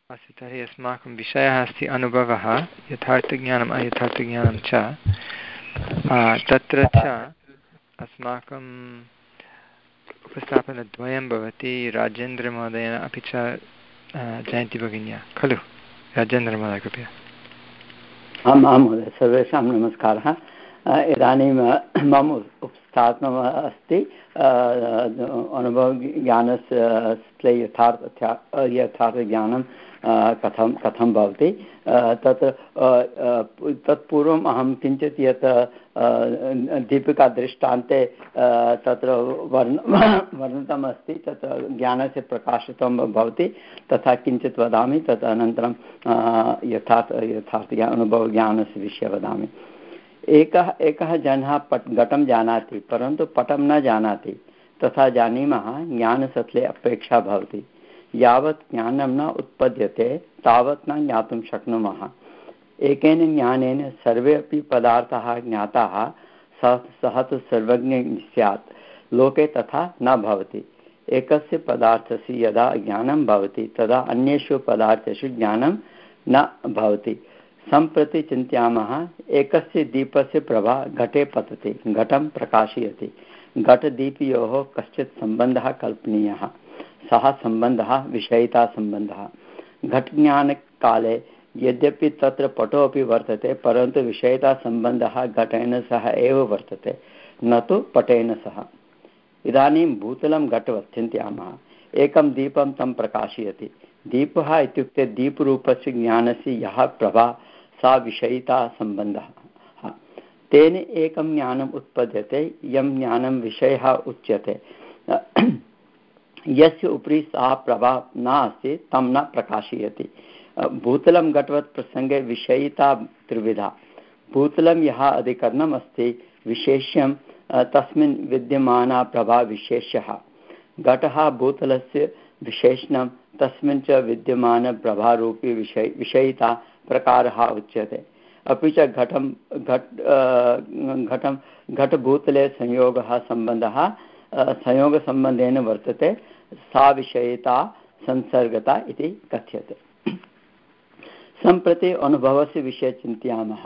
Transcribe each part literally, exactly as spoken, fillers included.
अस्तु, तर्हि अस्माकं विषयः अस्ति अनुभवः, यथार्थज्ञानम् अयथार्थज्ञानं च। तत्र च अस्माकं उपस्थापनद्वयं भवति, राजेन्द्रमहोदयेन अपि च जयन्तीभगिन्या, खलु? राजेन्द्रमहोदय कृपया। आम् आं महोदय, सर्वेषां नमस्कारः। इदानीं मम उपस्थापनम् अस्ति अनुभवज्ञानस्य यथार्थ यथार्थज्ञानं कथं कथं भवति। तत् तत्पूर्वम् अहं किञ्चित् यत् दीपिकादृष्टान्ते तत्र वर्ण वर्णितम् अस्ति, तत् ज्ञानस्य प्रकाशितं भवति, तथा किञ्चित् वदामि। तत् अनन्तरं यथार्थ यथार्थज्ञान अनुभवज्ञानस्य विषये वदामि। एकः एकः जनः पट घटं जानाति, परन्तु पटं न जानाति। तथा जानीमः ज्ञानसत्ले अपेक्षा भवति। यावत् ज्ञानं न उत्पद्यते तावत् न ज्ञातुं शक्नुमः। एकेन ज्ञानेन सर्वे अपि पदार्थाः ज्ञाताः, सः सः तु सर्वज्ञ स्यात्। लोके तथा न भवति। एकस्य पदार्थस्य यदा ज्ञानं भवति तदा अन्येषु पदार्थेषु ज्ञानं न भवति। सम्प्रति चिन्तयामः, एकस्य दीपस्य प्रभा घटे पतति, घटं प्रकाशयति। घटदीपयोः कश्चित् सम्बन्धः कल्पनीयः। सः सम्बन्धः विषयितासम्बन्धः। घटज्ञानकाले यद्यपि तत्र पटो अपि वर्तते, परन्तु विषयितासम्बन्धः घटेन सह एव वर्तते, न तु पटेन सह। इदानीं भूतलं घटवत् चिन्तयामः। एकं दीपं तं प्रकाशयति। दीपः इत्युक्ते दीपरूपस्य ज्ञानस्य यः प्रभा, सा विषयिता सम्बन्धः। तेन एकं ज्ञानम् उत्पद्यते, यं ज्ञानं विषयः उच्यते। यस्य उपरि सा प्रभा नास्ति तं न प्रकाशयति। भूतलं घटवत् प्रसङ्गे विषयिता त्रिविधा। भूतलं यः अधिकरणम् अस्ति, विशेष्यं तस्मिन् विद्यमाना प्रभा विशेष्यः। घटः भूतलस्य विशेषणं, तस्मिन् च विद्यमानप्रभारूपी विषय विषयिता प्रकारः उच्यते। अपि च घटं घट घटं घटभूतले संयोगः सम्बन्धः संयोगसम्बन्धेन वर्तते, सा विषयिता संसर्गता इति कथ्यते। सम्प्रति अनुभवस्य विषये चिन्तयामः।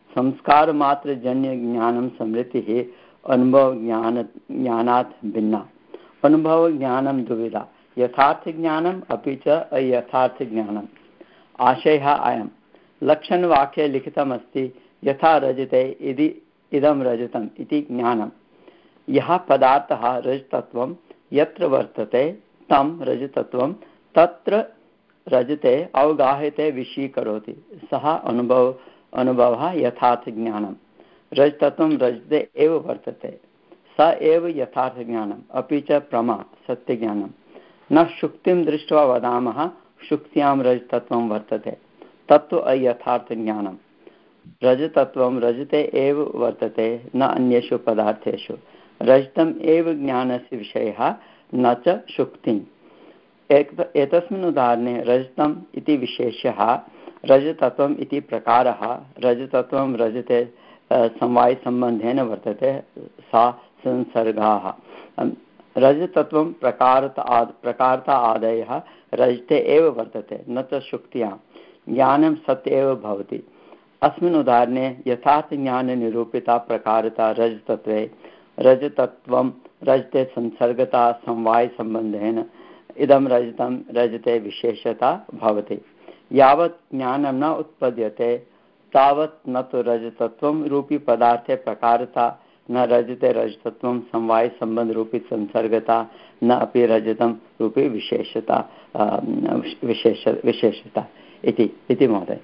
संस्कारमात्रजन्यज्ञानं समृद्धिः अनुभवज्ञान ज्ञानात् भिन्ना। अनुभवज्ञानं द्विविधा, यथार्थज्ञानम् अपि च अयथार्थज्ञानम्। आशयः अयं, लक्षणवाक्ये लिखितमस्ति, यथा रजते इति इदं रजतम् इति ज्ञानं। यः पदार्थः रजतत्वं यत्र वर्तते तं रजतत्वं तत्र रजते अवगाह्यते विषयीकरोति, सः अनुभव अनुभवः यथार्थज्ञानं। रजतत्वं रजते एव वर्तते, स एव यथार्थज्ञानम्। अपि च प्रमा सत्यज्ञानं। न शुक्तिं दृष्ट्वा वदामः शुक्त्यां रजतत्वं वर्तते, तत्तु अयथार्थज्ञानं। रजतत्वं रजते एव वर्तते, न अन्येषु पदार्थेषु। रजतम् एव ज्ञानस्य विषयः, न च शुक्तिम्। एतस्मिन् उदाहरणे रजतम् इति विशेष्यः, रजतत्वम् इति प्रकारः। रजतत्वं रजते समवायसम्बन्धेन वर्तते, सा संसर्गाः। रजतत्वं प्रकारता प्रकारता आदयः रजते एव वर्तते, न च शुक्त्यां। ज्ञानं सत् एव भवति। अस्मिन् उदाहरणे यथार्थज्ञाननिरूपिता प्रकारता रजतत्वे, रजतत्वं रजते संसर्गता समवायसम्बन्धेन, इदं रजतं रजते विशेषता भवति। यावत् ज्ञानं न उत्पद्यते तावत् न तु रजतत्वं रूपी पदार्थे प्रकारता, न रजते रजतत्वं समवायसम्बन्धरूपी संसर्गता, न अपि रजतं रूपी विशेषता विशेष विशेषता इति इति महोदय।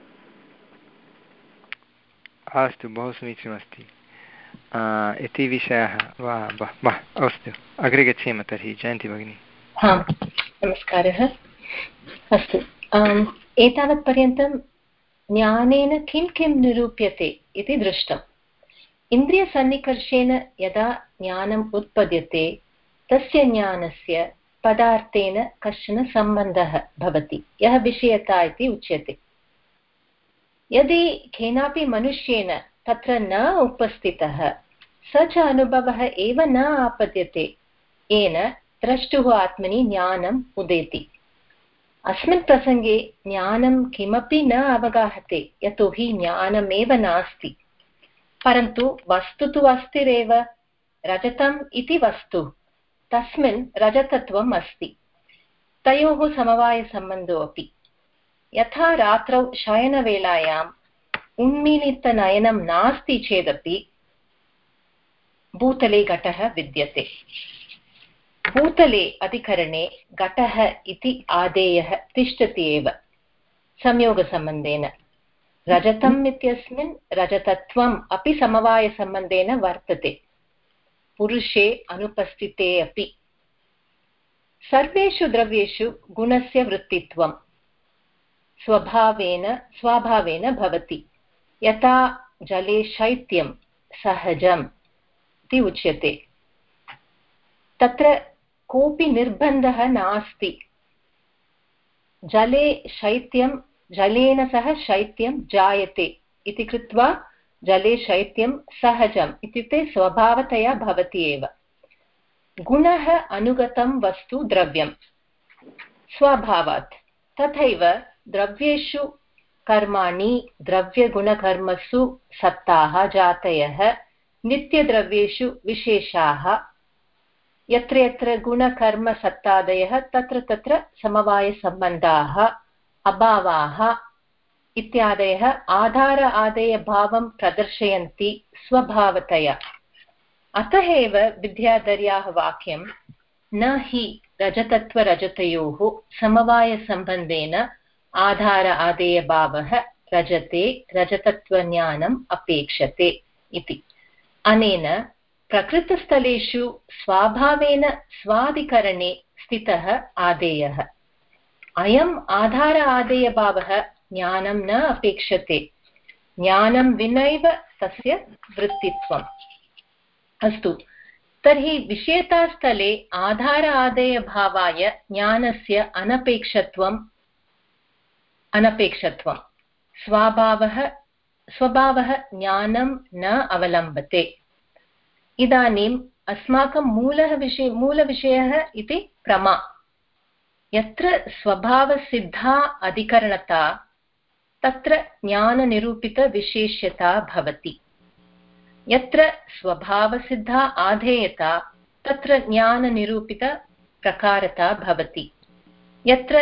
अस्तु, बहु समीचीनमस्ति इति विषयः। वा वाह, अस्तु, अग्रे गच्छेम तर्हि। जयन्ती भगिनी। हा, नमस्कारः। अस्तु, एतावत्पर्यन्तं ज्ञानेन किं किं निरूप्यते इति दृष्टम्। इन्द्रियसन्निकर्षेण यदा ज्ञानम् उत्पद्यते तस्य ज्ञानस्य पदार्थेन कश्चन सम्बन्धः भवति, यः विषयता इति उच्यते। यदि केनापि मनुष्येण तत्र न उपस्थितः, स च अनुभवः एव न आपद्यते, येन द्रष्टुः आत्मनि ज्ञानम् उदेति। अस्मिन् प्रसङ्गे ज्ञानं किमपि न अवगाहते, यतोहि ज्ञानमेव नास्ति। परन्तु वस्तु तु अस्तिरेव। रजतम् इति वस्तु, तस्मिन् रजतत्वम् अस्ति। तयोः समवायसम्बन्धोऽपि। यथा रात्रौ शयनवेलायाम् उन्मीलितनयनं नास्ति चेदपि भूतले घटः विद्यते। भूतले अधिकरणे घटः इति आदेयः तिष्ठति एव संयोगसम्बन्धेन। रजतम् इत्यस्मिन् रजतत्वम् अपि समवायसम्बन्धेन वर्तते, पुरुषे अनुपस्थिते अपि। सर्वेषु द्रव्येषु गुणस्य वृत्तित्वं स्वभावेन स्वभावेन भवति। यथा जले शैत्यं सहजम् इति उच्यते, तत्र कोऽपि निर्बन्धः नास्ति। जले शैत्यं, जलेन सह शैत्यं जायते इति कृत्वा जले शैत्यं सहजम् इत्युक्ते स्वभावतया भवति एव। गुणः अनुगतं वस्तु द्रव्यं स्वभावात्। तथैव द्रव्येषु कर्माणि द्रव्यगुणकर्मसु सत्ताः जातयः, नित्यद्रव्येषु विशेषाः। यत्र यत्र गुणकर्मसत्तादयः तत्र तत्र समवायसम्बन्धाः अभावाः इत्यादयः आधार आदेयभावं प्रदर्शयन्ति स्वभावतया। अतः एव विद्याधर्याः वाक्यं न हि रजतत्वरजतयोः समवायसम्बन्धेन आधार आदेयभावः रजते रजतत्वज्ञानम् अपेक्षते इति। अनेन प्रकृतस्थलेषु स्वाभावेन स्वाधिकरणे स्थितः आदेयः। अयम् आधार आदेयभावः ज्ञानं न अपेक्षते, ज्ञानं विनैव तस्य वृत्तित्वम्। अस्तु, तर्हि विषयतास्थले आधार आदेयभावाय ज्ञानस्य अनपेक्षत्वम् अनपेक्षत्वं स्वभावः स्वभावः ज्ञानं न अवलम्बते। इदानीम् अस्माकं मूलः विषय मूलविषयः इति प्रमा। यत्र स्वभावसिद्धा अधिकरणता तत्र ज्ञाननिरूपितविशेष्यता भवति। यत्र स्वभावसिद्धा आधेयता तत्र ज्ञाननिरूपितप्रकारता भवति। यत्र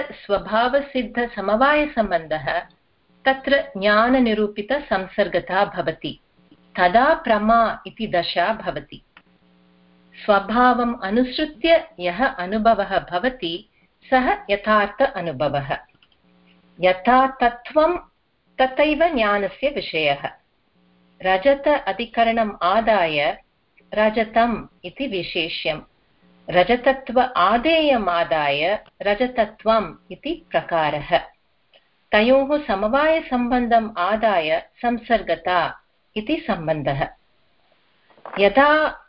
स्वभावसिद्धसमवायसम्बन्धः तत्र ज्ञाननिरूपितसंसर्गता भवति। तदा प्रमा इति दशा भवति। स्वभावम् अनुसृत्य यः अनुभवः भवति सः यथार्थ अनुभवः। यथा तत्त्वं तथैव ज्ञानस्य विषयः। रजत अधिकरणम् आदाय रजतम् इति विशेष्यं, रजतत्व आदेयम् आदाय रजतत्वम् इति प्रकारः। तयोः समवायसम्बन्धम् आदाय संसर्गता इति सम्बन्धः। यदा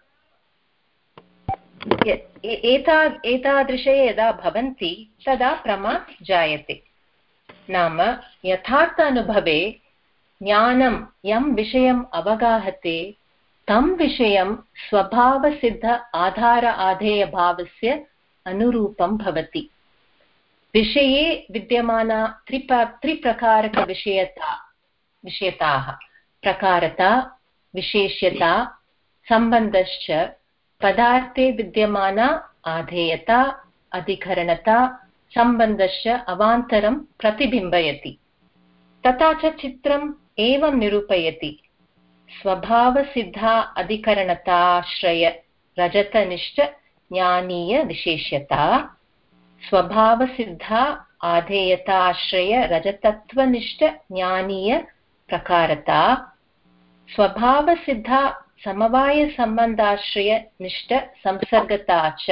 एता एतादृशे यदा भवन्ति तदा प्रमा जायते। नाम यथार्थ अनुभवे ज्ञानं यं विषयम् अवगाहते तं विषयं स्वभावसिद्ध आधार आधेयभावस्य अनुरूपं भवति। विषये विद्यमाना त्रिप त्रिप्रकारकविषयता विषयताः प्रकारता, विशेष्यता, सम्बन्धश्च पदार्थे विद्यमाना आधेयता, अधिकरणता, सम्बन्धश्च अवान्तरं प्रतिबिम्बयति। तथा च चित्रम् एवं निरूपयति। स्वभावसिद्धा अधिकरणताश्रय रजतनिष्ठ ज्ञानीय विशेष्यता, स्वभावसिद्धा आधेयताश्रय रजतत्वनिष्ठ ज्ञानीय प्रकारता, स्वभावसिद्धा समवायसम्बन्धाश्रय निष्ठ संसर्गता च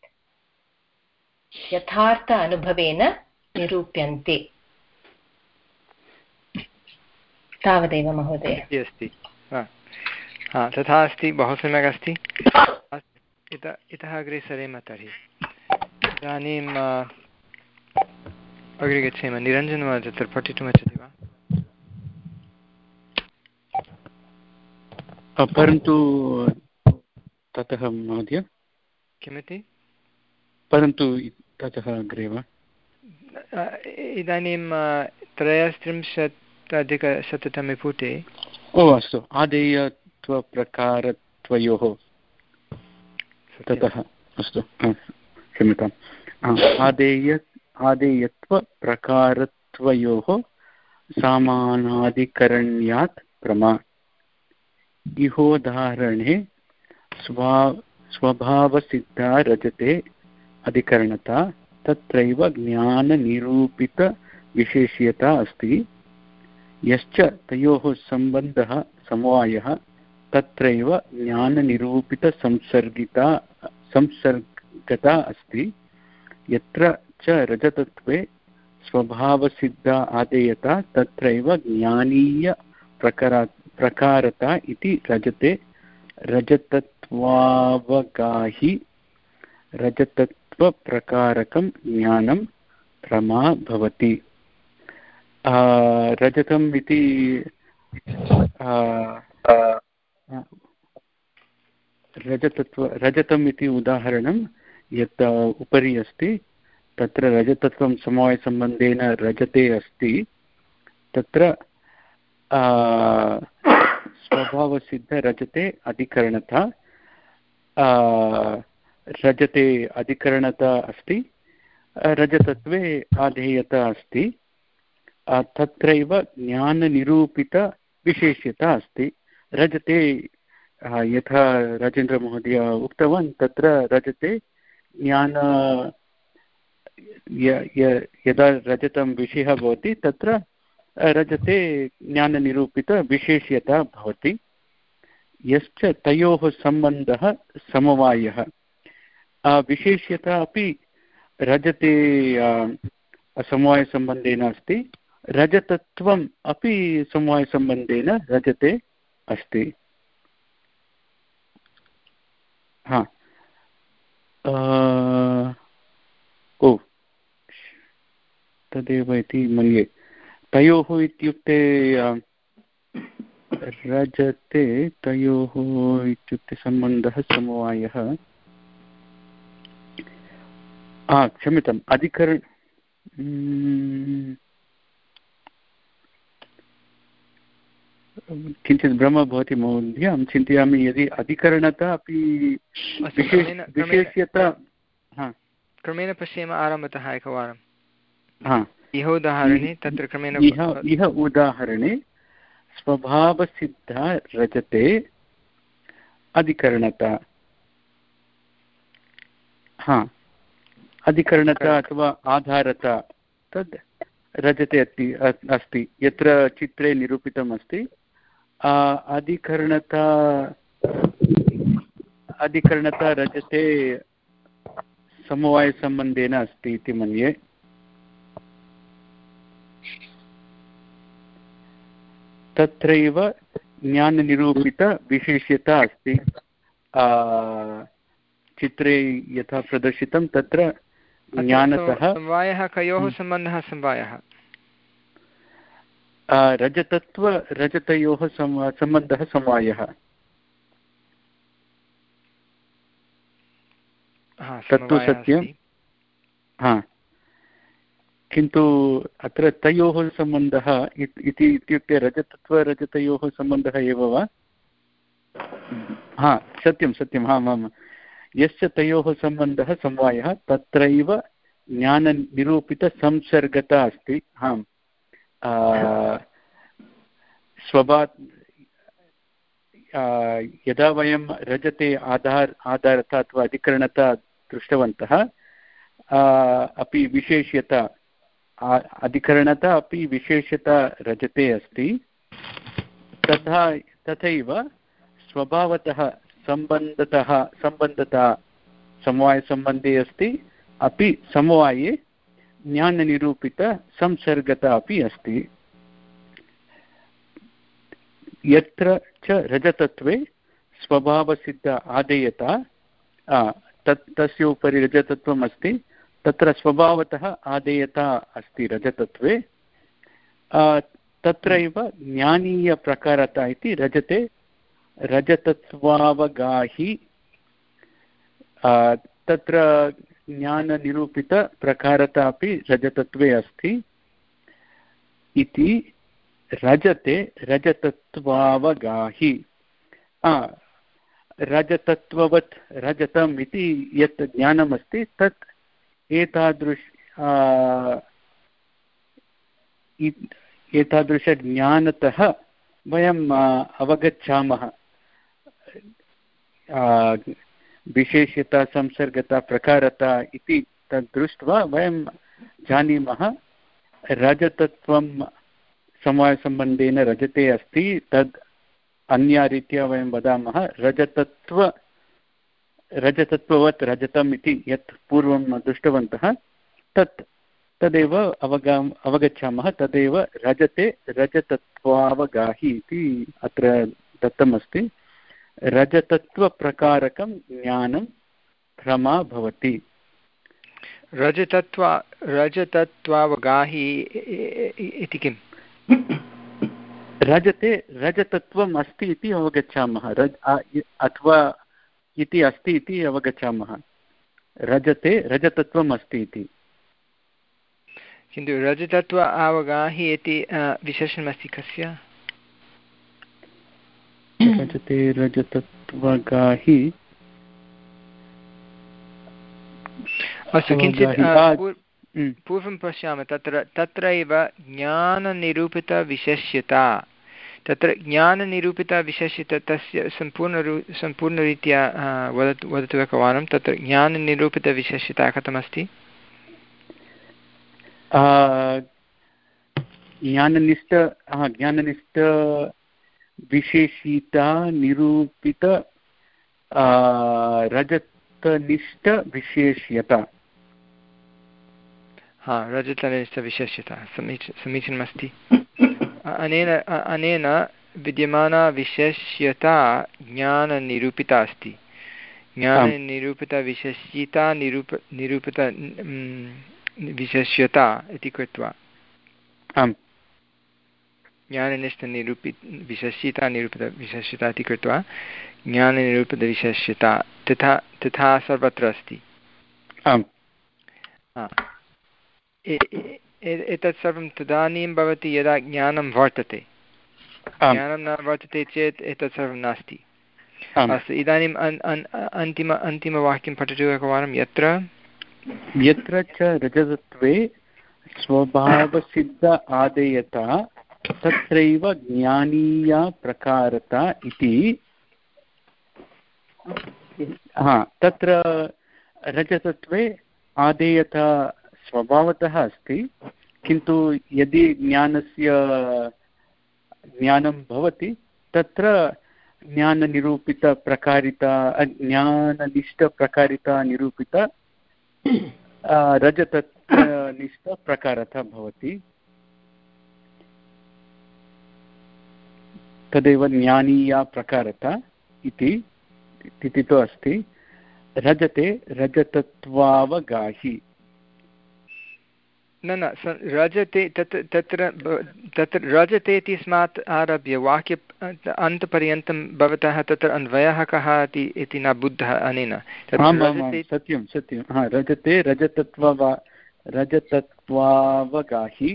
यथार्थ अनुभवेन निरूप्यन्ते। तावदेव महोदय अस्ति। तथा अस्ति, बहु सम्यक् अस्ति। इतः इतः अग्रे सरेम। तर्हि इदानीम् अग्रे गच्छेम। निरञ्जनमहोदय तत्र पठितुमिच्छति वा? परन्तु ततः महोदय किमिति? परन्तु ततः अग्रे वा? इदानीं त्रयस्त्रिंशत् अधिकशततमे पुटे ओ अस्तु आदेयत्वप्रकारत्वयोः ततः अस्तु क्षम्यताम् आदेय आदेयत्वप्रकारत्वयोः सामानाधिकरण्यात् प्रमा इहोदाहरणे स्वा स्वभावसिद्धा रजते अधिकरणता तत्रैव ज्ञाननिरूपितविशेष्यता अस्ति यश्च तयोः सम्बन्धः समवायः तत्रैव ज्ञाननिरूपितसंसर्गिता संसर्गता अस्ति यत्र च रजतत्वे स्वभावसिद्धा आदेयता तत्रैव ज्ञानीयप्रकारा प्रकारता इति रजते रजतत्वावगाहि रजतत्वप्रकारकं ज्ञानं प्रमा भवति। रजतम् इति रजतत्व रजतम् इति उदाहरणं यत् उपरि अस्ति तत्र रजतत्वं समवायसम्बन्धेन रजते अस्ति तत्र स्वभावसिद्धरजते अधिकरणता रजते अधिकरणता अस्ति रजतत्वे आधेयता अस्ति तत्रैव ज्ञाननिरूपितविशेष्यता अस्ति रजते यथा राजेन्द्रमहोदय उक्तवान् तत्र रजते ज्ञान यदा रजतं विषयः भवति तत्र रजते ज्ञाननिरूपितविशेष्यता भवति यश्च तयोः सम्बन्धः समवायः विशेष्यता अपि रजते समवायसम्बन्धेन अस्ति रजतत्वम् अपि समवायसम्बन्धेन रजते अस्ति। हा ओ तदेव इति मन्ये तयोः इत्युक्ते रजते तयोः इत्युक्ते सम्बन्धः समवायः क्षम्यताम् अधिकरण किञ्चित् भ्रमः भवति महोदय अहं चिन्तयामि यदि अधिकरणता अपि विशेष्यता क्रमेण पश्येम आरम्भतः एकवारं हा इह उदाहरणे तत्र क्रमेण इह उदाहरणे स्वभावसिद्धा रजते अधिकरणता हा अधिकरणता अथवा आधारता तद् रजते अस्ति अस्ति यत्र चित्रे निरूपितम् अस्ति अधिकरणता अधिकरणता रजते समवायसम्बन्धेन अस्ति इति मन्ये तत्रैव ज्ञाननिरूपितविशेष्यता अस्ति चित्रे यथा प्रदर्शितं तत्र ज्ञानतः समवायः कयोः सम्बन्धः समवायः रजतत्व रजतयोः सम्बन्धः समवायः तत्तु सत्यं हा किन्तु अत्र तयोः सम्बन्धः इति इत्युक्ते रजतत्वरजतयोः सम्बन्धः एव वा हा सत्यं सत्यम् आम् आम् यस्य तयोः सम्बन्धः समवायः तत्रैव ज्ञाननिरूपितसंसर्गता अस्ति आम् स्वभा यदा वयं रजते आधार आधारता अथवा अधिकरणता दृष्टवन्तः अपि विशेष्यता अधिकरणता अपि विशेष्यता रजते अस्ति तथा तथैव स्वभावतः सम्बन्धतः सम्बन्धता समवायसम्बन्धे अस्ति अपि समवाये ज्ञाननिरूपितसंसर्गता अपि अस्ति यत्र च रजतत्वे स्वभावसिद्ध आदेयता तत् तस्य उपरि रजतत्वम् अस्ति तत्र स्वभावतः आदेयता अस्ति रजतत्वे तत्रैव ज्ञानीयप्रकारता इति रजते रजतत्वावगाहि तत्र ज्ञाननिरूपितप्रकारता अपि रजतत्वे अस्ति इति रजते रजतत्वावगाहि। रजतत्ववत् रजतम् इति यत् ज्ञानमस्ति तत् एतादृश एतादृशज्ञानतः वयम् अवगच्छामः। विशेष्यता संसर्गता प्रकारता इति तद् दृष्ट्वा वयं जानीमः रजतत्वं समवायसम्बन्धेन रजते अस्ति, तद् अन्यरीत्या वयं वदामः रजतत्व रजतत्ववत् रजतम् इति यत् पूर्वं दृष्टवन्तः तत् तदेव अवगाम अवगच्छामः। तदेव रजते रजतत्वावगाहि इति अत्र दत्तमस्ति। रजतत्वप्रकारकं ज्ञानं प्रमा भवति। रजतत्व रजतत्वावगाहि इति किम्? रजते रजतत्वम् अस्ति इति अवगच्छामः, रज अथवा इति अस्ति इति अवगच्छामः। रजते रजतत्वम् अस्ति इति। किन्तु रजतत्व अवगाहि इति विशेषणमस्ति कस्य? रजते रजतत्वगाहि। अस्तु, किञ्चित् पूर्वं पश्यामः। तत्र तत्रैव ज्ञाननिरूपितविशेष्यता, तत्र ज्ञाननिरूपितविशेष्यता तस्य सम्पूर्णरू सम्पूर्णरीत्या वदतु वदतु एकवारं। तत्र ज्ञाननिरूपितविशेष्यता कथमस्ति? ज्ञाननिष्ठ ज्ञाननिष्ठ विशेषिता निरूपित रजतनिष्ठ विशेष्यता। हा, रजतनिष्ठविशेष्यता समीच समीचीनमस्ति। अनेन अनेन विद्यमाना विशेष्यता ज्ञाननिरूपिता अस्ति। ज्ञाननिरूपितविशेष्यता निरूप निरूपित विशेष्यता इति कृत्वा ज्ञाननिष्ठनिरूपित विशेष्यता निरूपितविशेष्यता इति कृत्वा ज्ञाननिरूपितविशेष्यता तथा तथा सर्वत्र अस्ति। एतत् सर्वं तदानीं भवति यदा ज्ञानं वर्तते। ज्ञानं न वर्तते चेत् एतत् सर्वं नास्ति। अस्तु, इदानीम् अन्तिम अन्तिमवाक्यं पठतु एकवारं। यत्र यत्र च रजतत्वे स्वभावसिद्ध आदेयता तत्रैव ज्ञानीया प्रकारता इति। हा, तत्र रजतत्वे आदेयता स्वभावतः अस्ति, किन्तु यदि ज्ञानस्य ज्ञानं भवति तत्र ज्ञाननिरूपितप्रकारिता ज्ञाननिष्ठप्रकारिता निरूपिता रजतनिष्ठप्रकारता भवति। तदेव ज्ञानीया प्रकारता इति इति तु अस्ति। रजते रजतत्वावगाहि। न न रजते तत् तत्र तत्र रजते इत्यस्मात् आरभ्य वाक्य अन्तपर्यन्तं भवतः तत्र अन्वयः कः इति न बुद्धः अनेन। सत्यं सत्यं। हा, रजते रजतत्वा रजतत्वावगाहि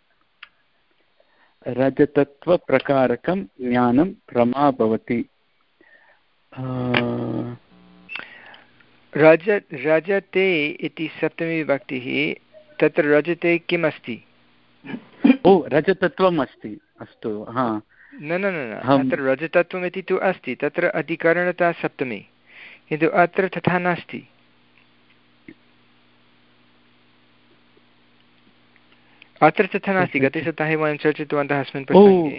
रजतत्वप्रकारकं ज्ञानं प्रमा भवति। रज रजते इति सप्तमी विभक्तिः। तत्र रजते किम् अस्ति? ओ, रजतत्वम् अस्ति। अस्तु, हा। न न न अत्र रजतत्वम् इति तु अस्ति, तत्र अधिकरणता सप्तमी, किन्तु अत्र तथा नास्ति। अत्र तथा नास्ति। गते सप्ताहे वयं चर्चितवन्तः अस्मिन् प्रसङ्गे।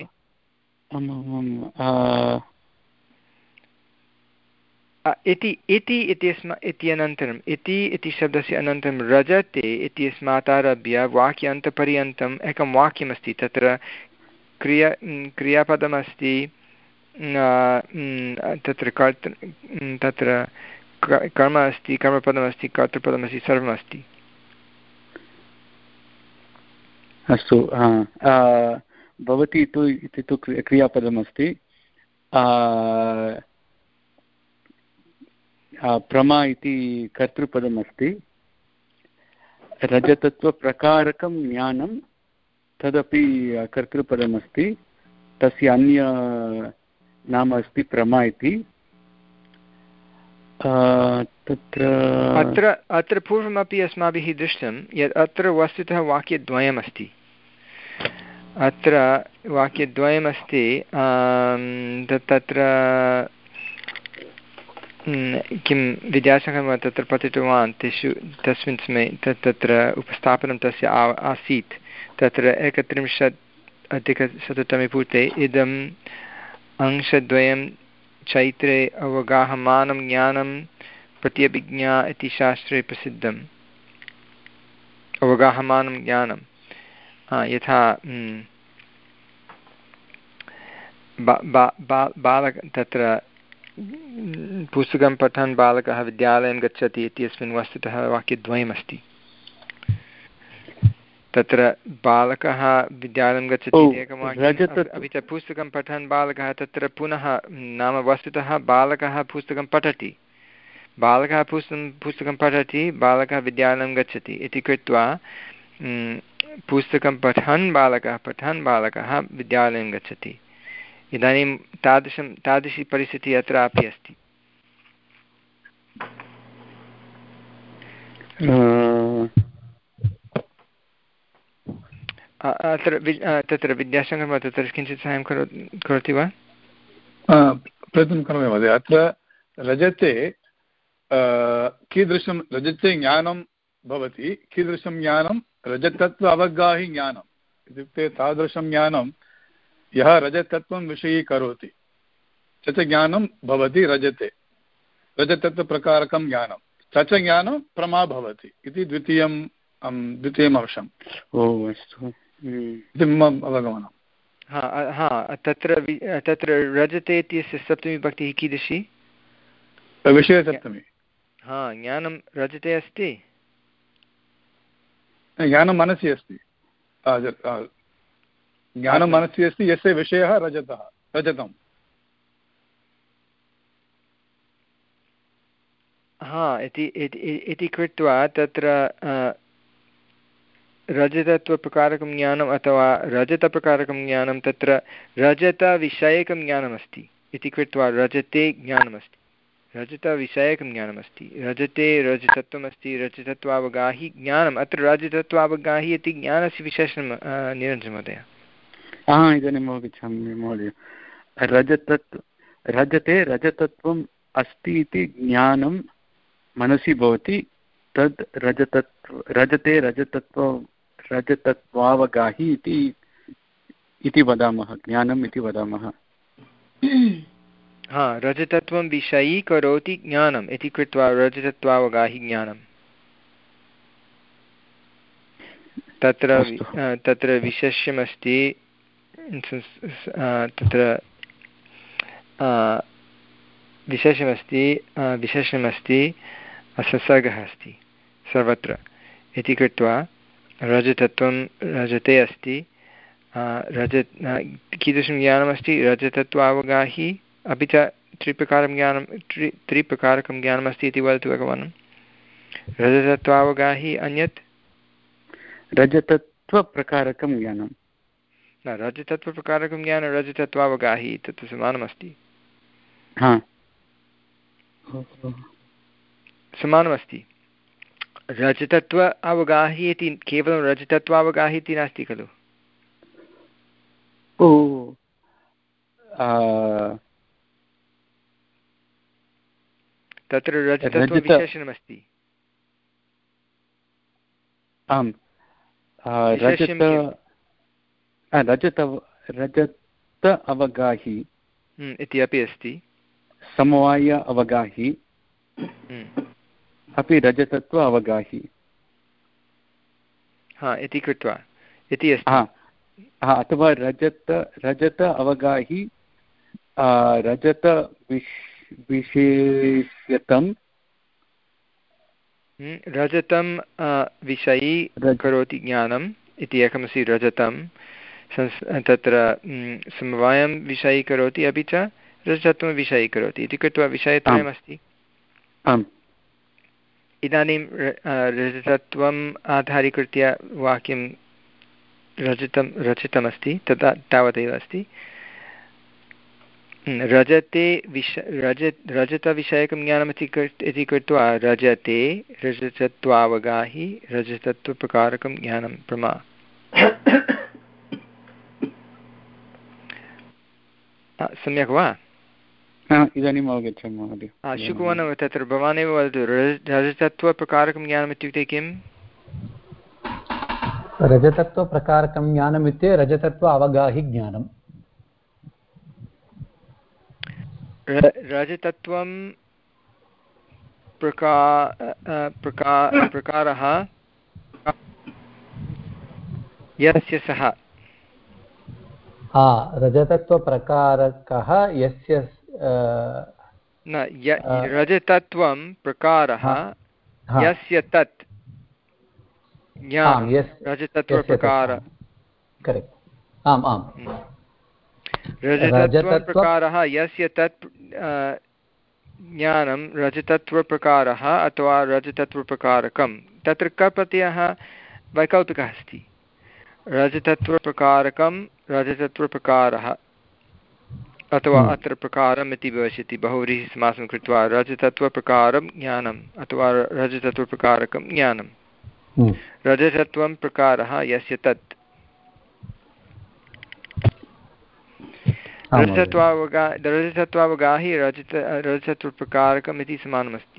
इति इति इत्यस्मा इत्यनन्तरम् इति इति शब्दस्य अनन्तरं रजते इत्यस्मात् आरभ्य वाक्यान्तपर्यन्तम् एकं वाक्यमस्ति। तत्र क्रिया क्रियापदमस्ति, तत्र कर्तृ तत्र कर्म अस्ति, कर्मपदमस्ति, कर्तृपदमस्ति, सर्वमस्ति। अस्तु, भवति तु इति तु क्रियापदमस्ति। प्रमा इति कर्तृपदमस्ति। रजतत्वप्रकारकं ज्ञानं तदपि कर्तृपदमस्ति, तस्य अन्य नाम अस्ति प्रमा इति। तत्र अत्र अत्र पूर्वमपि अस्माभिः दृष्टं यत् अत्र वस्तुतः वाक्यद्वयमस्ति। अत्र वाक्यद्वयमस्ति तत्र किं विद्यासागरः तत्र पठितवान् तेषु तस्मिन् समये तत् तत्र उपस्थापनं तस्य आसीत्। तत्र एकत्रिंशत् अधिकशततमे पुटे इदम् अंशद्वयं चैत्रे अवगाहमानं ज्ञानं प्रत्यभिज्ञा इति शास्त्रे प्रसिद्धम्। अवगाहमानं ज्ञानं यथा बालक तत्र पुस्तकं पठन् बालकः विद्यालयं गच्छति इत्यस्मिन् वस्तुतः वाक्यद्वयमस्ति। तत्र बालकः विद्यालयं गच्छति एकं वाक्यम्, अपि च पुस्तकं पठन् बालकः तत्र पुनः नाम वस्तुतः बालकः पुस्तकं पठति, बालकः पुस्तकं पुस्तकं पठति बालकः विद्यालयं गच्छति इति कृत्वा पुस्तकं पठन् बालकः पठन् बालकः विद्यालयं गच्छति। इदानीं तादृशं तादृशी परिस्थितिः अत्रापि अस्ति। अत्र तत्र विद्याशङ्करः तत्र किञ्चित् साहाय्यं करो करोति वा? प्रयत्नं करोमि महोदय। अत्र रजते कीदृशं रजते ज्ञानं भवति, कीदृशं ज्ञानं रजतत्व अवगाहि ज्ञानम् इत्युक्ते तादृशं ज्ञानं यः रजतत्वं विषयीकरोति स च ज्ञानं भवति रजते, रजतत्वप्रकारकं ज्ञानं स च ज्ञानं प्रमा भवति इति द्वितीयं द्वितीयम् अंशम्। ओ अस्तु, इति मम अवगमनं। हा हा तत्र तत्र रजते इत्यस्य सप्तमी विभक्तिः कीदृशी? विषयसप्तमी। हा ज्ञानं रजते अस्ति, ज्ञानं मनसि अस्ति, ज्ञानं मनसि अस्ति यस्य विषयः रजतः रजतम्। हा इति इति कृत्वा तत्र रजतत्वप्रकारकं ज्ञानम् अथवा रजतप्रकारकं ज्ञानं तत्र रजतविषयकं ज्ञानमस्ति इति कृत्वा रजते ज्ञानमस्ति, रजतविषयकं ज्ञानमस्ति, रजते रजतत्वमस्ति, रजतत्वावगाहि ज्ञानम्। अत्र रजतत्वावगाहि इति ज्ञानस्य विशेषणं निरञ्जनमहोदय। हा इदानीम् अवगच्छामि महोदय। रजतत् रजते रजतत्वम् अस्ति इति ज्ञानं मनसि भवति, तद् रजतत्व रजते रजतत्व रजतत्वावगाहि इति इति वदामः, ज्ञानम् इति वदामः। हा रजतत्वं विषयीकरोति ज्ञानम् इति कृत्वा रजतत्वावगाहि ज्ञानं। तत्र तत्र विशेष्यमस्ति, तत्र विशेषमस्ति विशेषणमस्ति ससर्गः अस्ति सर्वत्र इति कृत्वा रजतत्वं रजते अस्ति। रजत कीदृशं ज्ञानमस्ति? रजतत्वावगाहि, अपि च त्रिप्रकारं ज्ञानं त्रि त्रिप्रकारकं ज्ञानमस्ति इति वदतु भगवान्। रजतत्वावगाहि अन्यत् रजतत्वप्रकारकं ज्ञानं न रजतत्वप्रकारकं ज्ञानं रजतत्वावगाहि तत् समानमस्ति। हा समानमस्ति। रजतत्व अवगाहि इति केवलं रजतत्वावगाहि इति नास्ति खलु? ओ तत्र रजतत्वविशेषणमस्ति। आम् रजत रजत रजत अवगाहि इति अपि अस्ति, समवाय अवगाहि अपि रजतत्व अवगाहि। हा इति कृत्वा इति अस्ति। हा हा अथवा रजत रजत अवगाहि रजत विशेष्यतं रजतं विषयी करोति ज्ञानम् इति एकमस्ति रजतं, तत्र समवायं विषयी करोति अपि च रजतत्वं विषयी करोति इति कृत्वा विषयत्रयमस्ति। आम् इदानीं रजतत्वम् आधारीकृत्य वाक्यं रचितं रचितमस्ति तथा तावदेव अस्ति। रजते विष रज रजतविषयकं ज्ञानमिति इति कृत्वा रजते रजतत्वावगाहि रजतत्वप्रकारकं ज्ञानं प्रमा। सम्यक् वा? इदानीम् अवगच्छामि महोदय। शुकुवन तत्र भवानेव वदतु रजतत्वप्रकारकं ज्ञानम् इत्युक्ते किम्? रजतत्वप्रकारकं ज्ञानम् इत्युक्ते रजतत्व अवगाहि ज्ञानम्। रजतत्वं प्रका प्रका प्रकारः यस्य सः रजतत्वप्रकारकः यस्य न रजतत्वं प्रकारः यस्य तत् ज्ञानं रजतत्वप्रकार करेक्ट् आम् आम् रजतत्वं प्रकारः यस्य तत् ज्ञानं रजतत्वप्रकारः अथवा रजतत्वप्रकारकं तत्र कप्रत्ययः वैकल्पिकः अस्ति। रजतत्वप्रकारकं रजतत्वप्रकारः अथवा अत्र प्रकारम् इति भविष्यति बहुव्रीहि समासं कृत्वा रजतत्वप्रकारं ज्ञानम् अथवा रजतत्वप्रकारकं ज्ञानं। रजतत्वं प्रकारः यस्य तत् रजतत्वावगा रजतत्वावगाहि रजत रजतत्वप्रकारकम् इति समानमस्ति।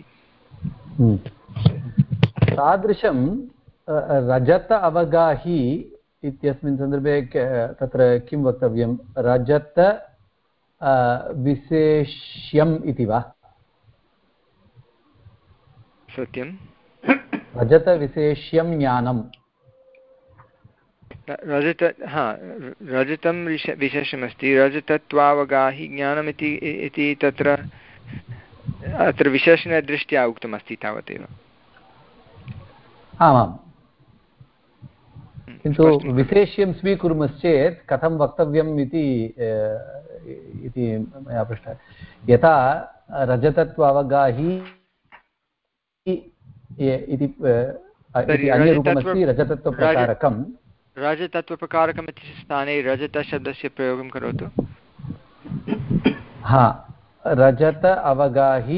तादृशं रजत अवगाहि इत्यस्मिन् सन्दर्भे तत्र किं वक्तव्यं? रजत विशेष्यम् इति वा? सत्यं रजतविशेष्यं ज्ञानं रजत हा रजतं विशेषमस्ति रजतत्वावगाहि ज्ञानम् इति इति तत्र अत्र विशेषणदृष्ट्या उक्तमस्ति तावदेव। आमाम् किन्तु विशेष्यं स्वीकुर्मश्चेत् कथं वक्तव्यम् इति इति मया पृष्टः। यथा रजतत्व अवगाहि इति अन्यरूपमस्ति रजतत्वप्रकारकं। रजतत्वप्रकारकम् इति स्थाने रजतशब्दस्य प्रयोगं करोतु। हा रजत अवगाहि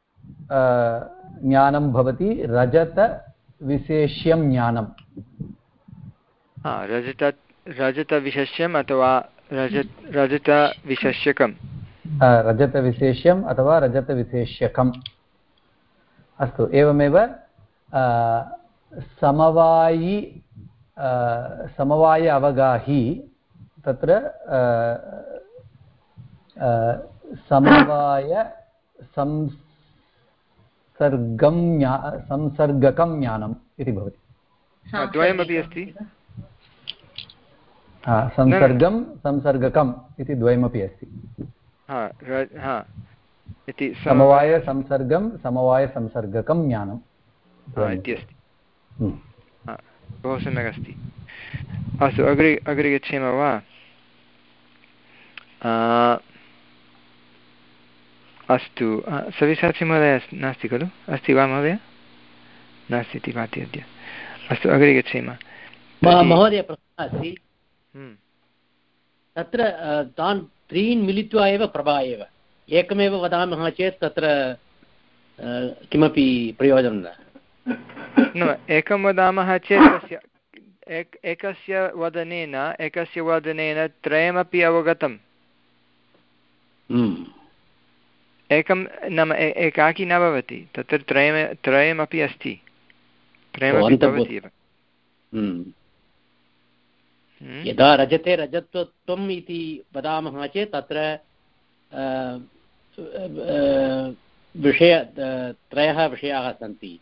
ज्ञानं भवति रजतविशेष्यं ज्ञानं। हा रजत रजतविशेष्यम् अथवा रजत रजतविशेष्यकं रजतविशेष्यम् अथवा रजतविशेष्यकम्। अस्तु एवमेव समवायि समवाय अवगाहि तत्र समवाय संसर्गं संसर्गकं ज्ञानम् इति भवति। द्वयमपि अस्ति। संसर्गं संसर्गकम् इति द्वयमपि अस्ति। समवाय संसर्गं समवाय संसर्गकं ज्ञानम् इति अस्ति। बहु सम्यक् अस्ति। अस्तु अग्रे अग्रे गच्छेम वा? अस्तु सविसाक्षी महोदय नास्ति खलु? अस्ति वा महोदय? नास्ति इति भाति अद्य। अस्तु अग्रे गच्छेम। महोदय प्रश्नः अस्ति तत्र तान् त्रीन् मिलित्वा एव प्रभा एव एकमेव वदामः चेत् तत्र किमपि प्रयोजनं न। न एकं वदामः चेत् तस्य एक एकस्य वदनेन एकस्य वदनेन त्रयमपि अवगतम्। एकं नाम एकाकी न भवति तत्र त्रयम् त्रयमपि अस्ति त्रयमपि भवति एव। यदा रजते रजतत्वम् इति वदामः चेत् तत्र विषय त्रयः विषयाः सन्ति।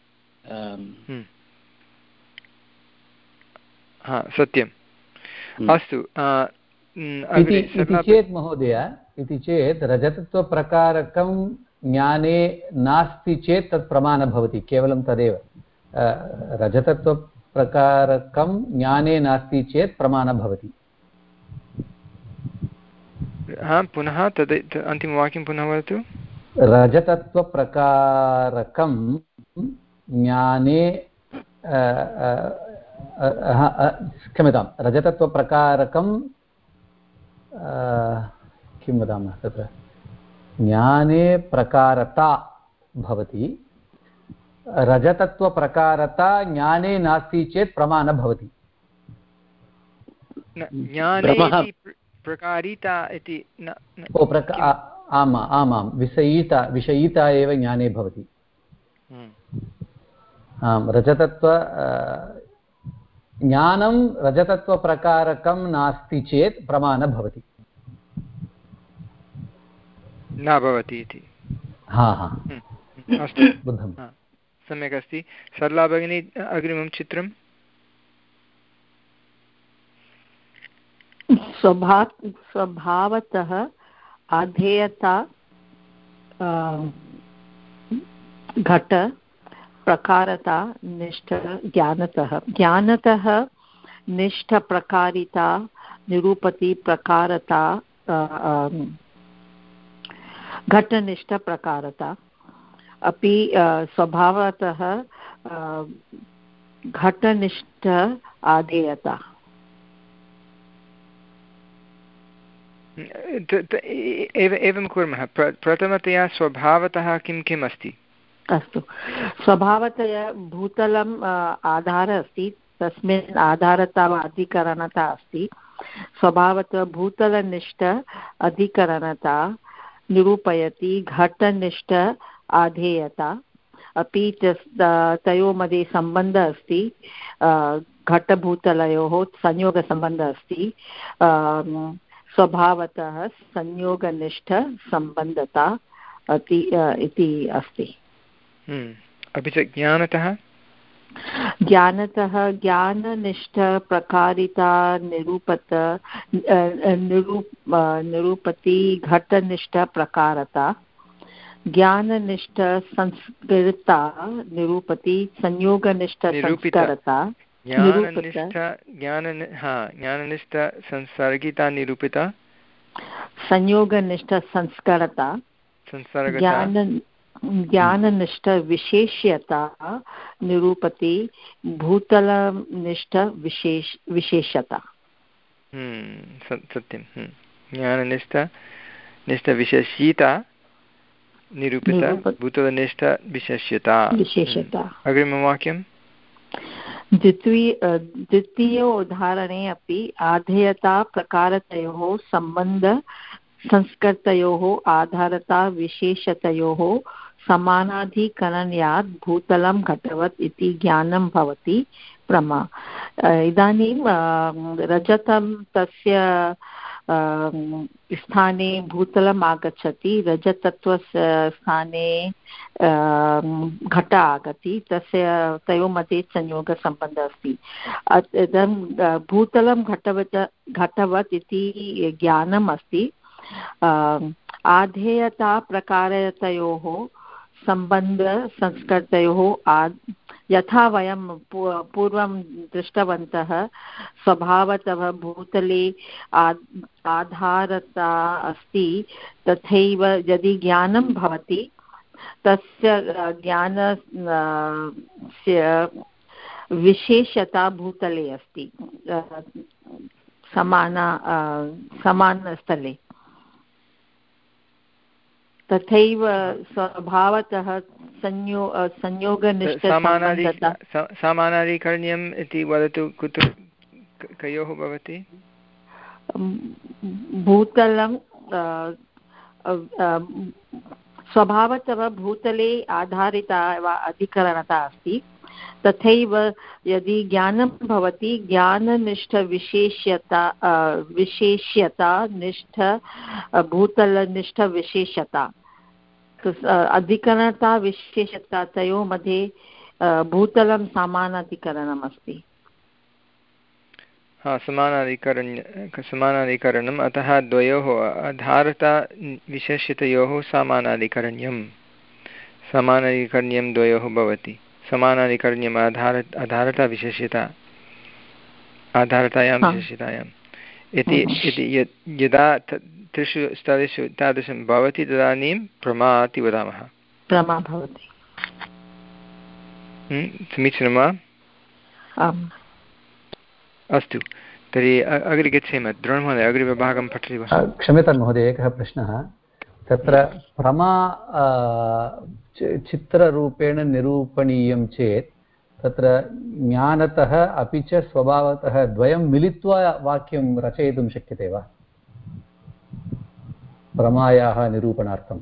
हा सत्यम्। अस्तु इति चेत् महोदय इति चेत् रजतत्वप्रकारकं ज्ञाने नास्ति चेत् तत् प्रमाणं भवति केवलं तदेव। रजतत्वप्रकारकं ज्ञाने नास्ति चेत् प्रमाणं भवति। हा पुनः तद् अन्तिमवाक्यं पुनः वदतु। रजतत्वप्रकारकं ज्ञाने क्षम्यतां रजतत्वप्रकारकं किं वदामः तत्र ज्ञाने प्रकारता भवति रजतत्वप्रकारता ज्ञाने नास्ति चेत् प्रमा न भवति ज्ञाने प्रकारिता इति ओ प्रका आम् आमां विषयिता विषयिता एव ज्ञाने भवति आम् रजतत्व ज्ञानं रजतत्वप्रकारकं नास्ति चेत् प्रमा न भवति न भवति इति हा हा अस्तु बुद्धं सम्यक् अस्ति सरला भगिनी अग्रिमं चित्रं स्वभा स्वभावतः आधेयता घट प्रकारता निष्ठ ज्ञानतः ज्ञानतः निष्ठप्रकारिता निरूपति प्रकारता घटनिष्ठप्रकारता अपि स्वभावतः घटनिष्ठ आधेयता एवं कुर्मः प्रथमतया स्वभावतः किं किम् अस्ति अस्तु स्वभावतया भूतलम् आधारः अस्ति तस्मिन् आधारता वा अधिकरणता अस्ति स्वभावतः भूतलनिष्ठ अधिकरणता निरूपयति घटनिष्ठ आधेयता अपि तयोः मध्ये सम्बन्धः अस्ति घटभूतलयोः संयोगसम्बन्धः अस्ति स्वभावतः संयोगनिष्ठ सम्बन्धता अति इति अस्ति अपि च ज्ञानतः ज्ञानतः ज्ञाननिष्ठ प्रकारिता निरूपत निरूप निरूपति घटनिष्ठ प्रकारता ज्ञाननिष्ठ संस्कृता निरूपति संयोगनिष्ठ संस्कारता ज्ञाननिष्ठ ज्ञान हा ज्ञाननिष्ठ संसर्गिता निरूपिता संयोगनिष्ठ संस्कारता ज्ञान ज्ञाननिष्ठ विशेष्यता निरूपति भूतलनिष्ठ विशेष विशेषता सत्यं ज्ञाननिष्ठ निष्ठ विशेष्यता निरूपिता भूतलनिष्ठ विशेष्यता विशेषता अग्रिमं वाक्यं द्वितीय द्वितीय उदाहरणे अपि आधेयता प्रकारतयोः सम्बन्ध संस्कृतयोः आधारता विशेषतयोः समानाधिकरण्यात् भूतलं घटवत् इति ज्ञानं भवति प्रमा इदानीं रजतं तस्य स्थाने भूतलम् आगच्छति रजतत्वस्य स्थाने घट आगति तस्य तयोः मध्ये संयोगसम्बन्धः अस्ति इदं भूतलं घटवत् घटवत् इति ज्ञानम् अस्ति आधेयता प्रकारतयोः सम्बन्ध संस्कृतयोः आ यथा वयं पूर्वं दृष्टवन्तः स्वभावतः भूतले आधारता अस्ति तथैव यदि ज्ञानं भवति तस्य ज्ञानस्य विशेषता भूतले अस्ति समाना समानस्थले तथैव स्वभावतः संयो संयोगनिष्ठ समानाधिकरण्यम् इति वदतु कुत्र कयोः भवति भूतलं स्वभावतः भूतले आधारिता वा अधिकरणता अस्ति तथैव यदि ज्ञानं भवति ज्ञाननिष्ठविशेष्यता विशेष्यता निष्ठ भूतलनिष्ठविशेषता अधिकरणता विशेषता तयोः मध्ये भूतलं समानाधिकरणम् अस्ति हा समानाधिकरण्य समानाधिकरणम् अतः द्वयोः आधारता विशेष्यतयोः समानाधिकरण्यं समानाधिकरण्यं द्वयोः भवति समानाधिकरण्यम् आधार आधारता विशेष्यता आधारतायां विशेष्यतायाम् इति इति यदा त्रिषु स्तरेषु तादृशं भवति तदानीं प्रमा इति वदामः प्रमा भवति समीचीनं वा? अस्तु, तर्हि अग्रे गच्छेम। द्रोणमहोदय अग्रिमभागं पठति वा? क्षम्यतां महोदय, एकः प्रश्नः। तत्र प्रमा चित्ररूपेण निरूपणीयं चेत् तत्र ज्ञानतः अपि च स्वभावतः द्वयं मिलित्वा वाक्यं रचयितुं शक्यते वा प्रमायाः निरूपणार्थं?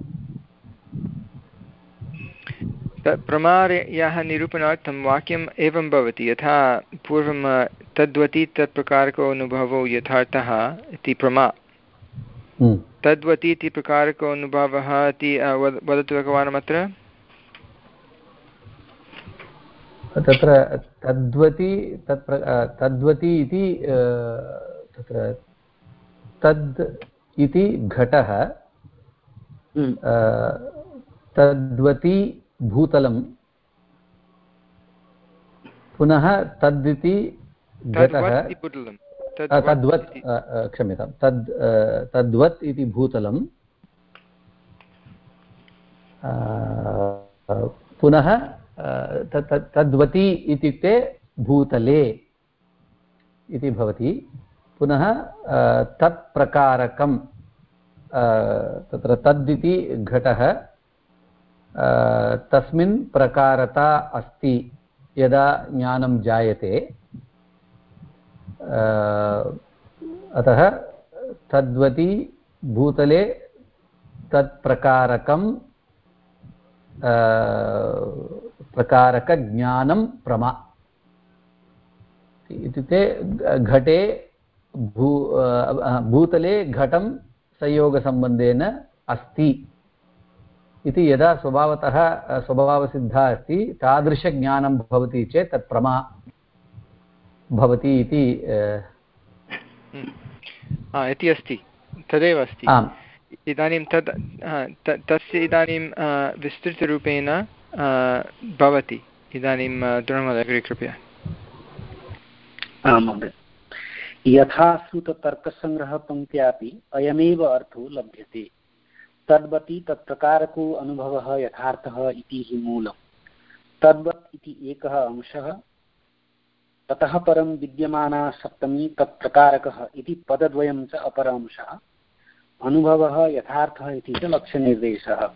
प्रमायाः निरूपणार्थं वाक्यम् एवं भवति यथा पूर्वं तद्वति तत्प्रकारको अनुभवो यथार्थः इति प्रमा। तद्वति इति प्रकारको अनुभवः इति वदतु एकवारम् अत्र। तत्र तद्वति तत् तद्वति इति तत्र तद् इति घटः, तद्वति भूतलं, पुनः तद् घटः, तद्वत् क्षम्यतां तद् तद्वत् इति भूतलं, पुनः तद्वति इत्युक्ते भूतले इति भवति। पुनः तत्प्रकारकं, तत्र तद् इति घटः, तस्मिन् प्रकारता अस्ति यदा ज्ञानं जायते, अतः तद्वति भूतले तत्प्रकारकं प्रकारकज्ञानं प्रमा इत्युक्ते घटे भू भूतले घटं संयोगसम्बन्धेन अस्ति इति यदा स्वभावतः स्वभावसिद्धा अस्ति तादृशज्ञानं भवति चेत् तत् प्रमा भवति इति इति अस्ति, तदेव अस्ति। इदानीं तद् तस्य इदानीं विस्तृतरूपेण भवति। इदानीं द्रोणमहोदय कृपया। आं महोदय, यथा श्रुततर्कसङ्ग्रहपङ्क्त्यापि अयमेव अर्थो लभ्यते। तद्वति तत्प्रकारको अनुभवः यथार्थः इति हि मूलम्। तद्वत् इति एकः अंशः, ततः परं विद्यमाना सप्तमी तत्प्रकारकः इति पदद्वयं च अपर अंशः, अनुभवः यथार्थः इति च लक्ष्यनिर्देशः।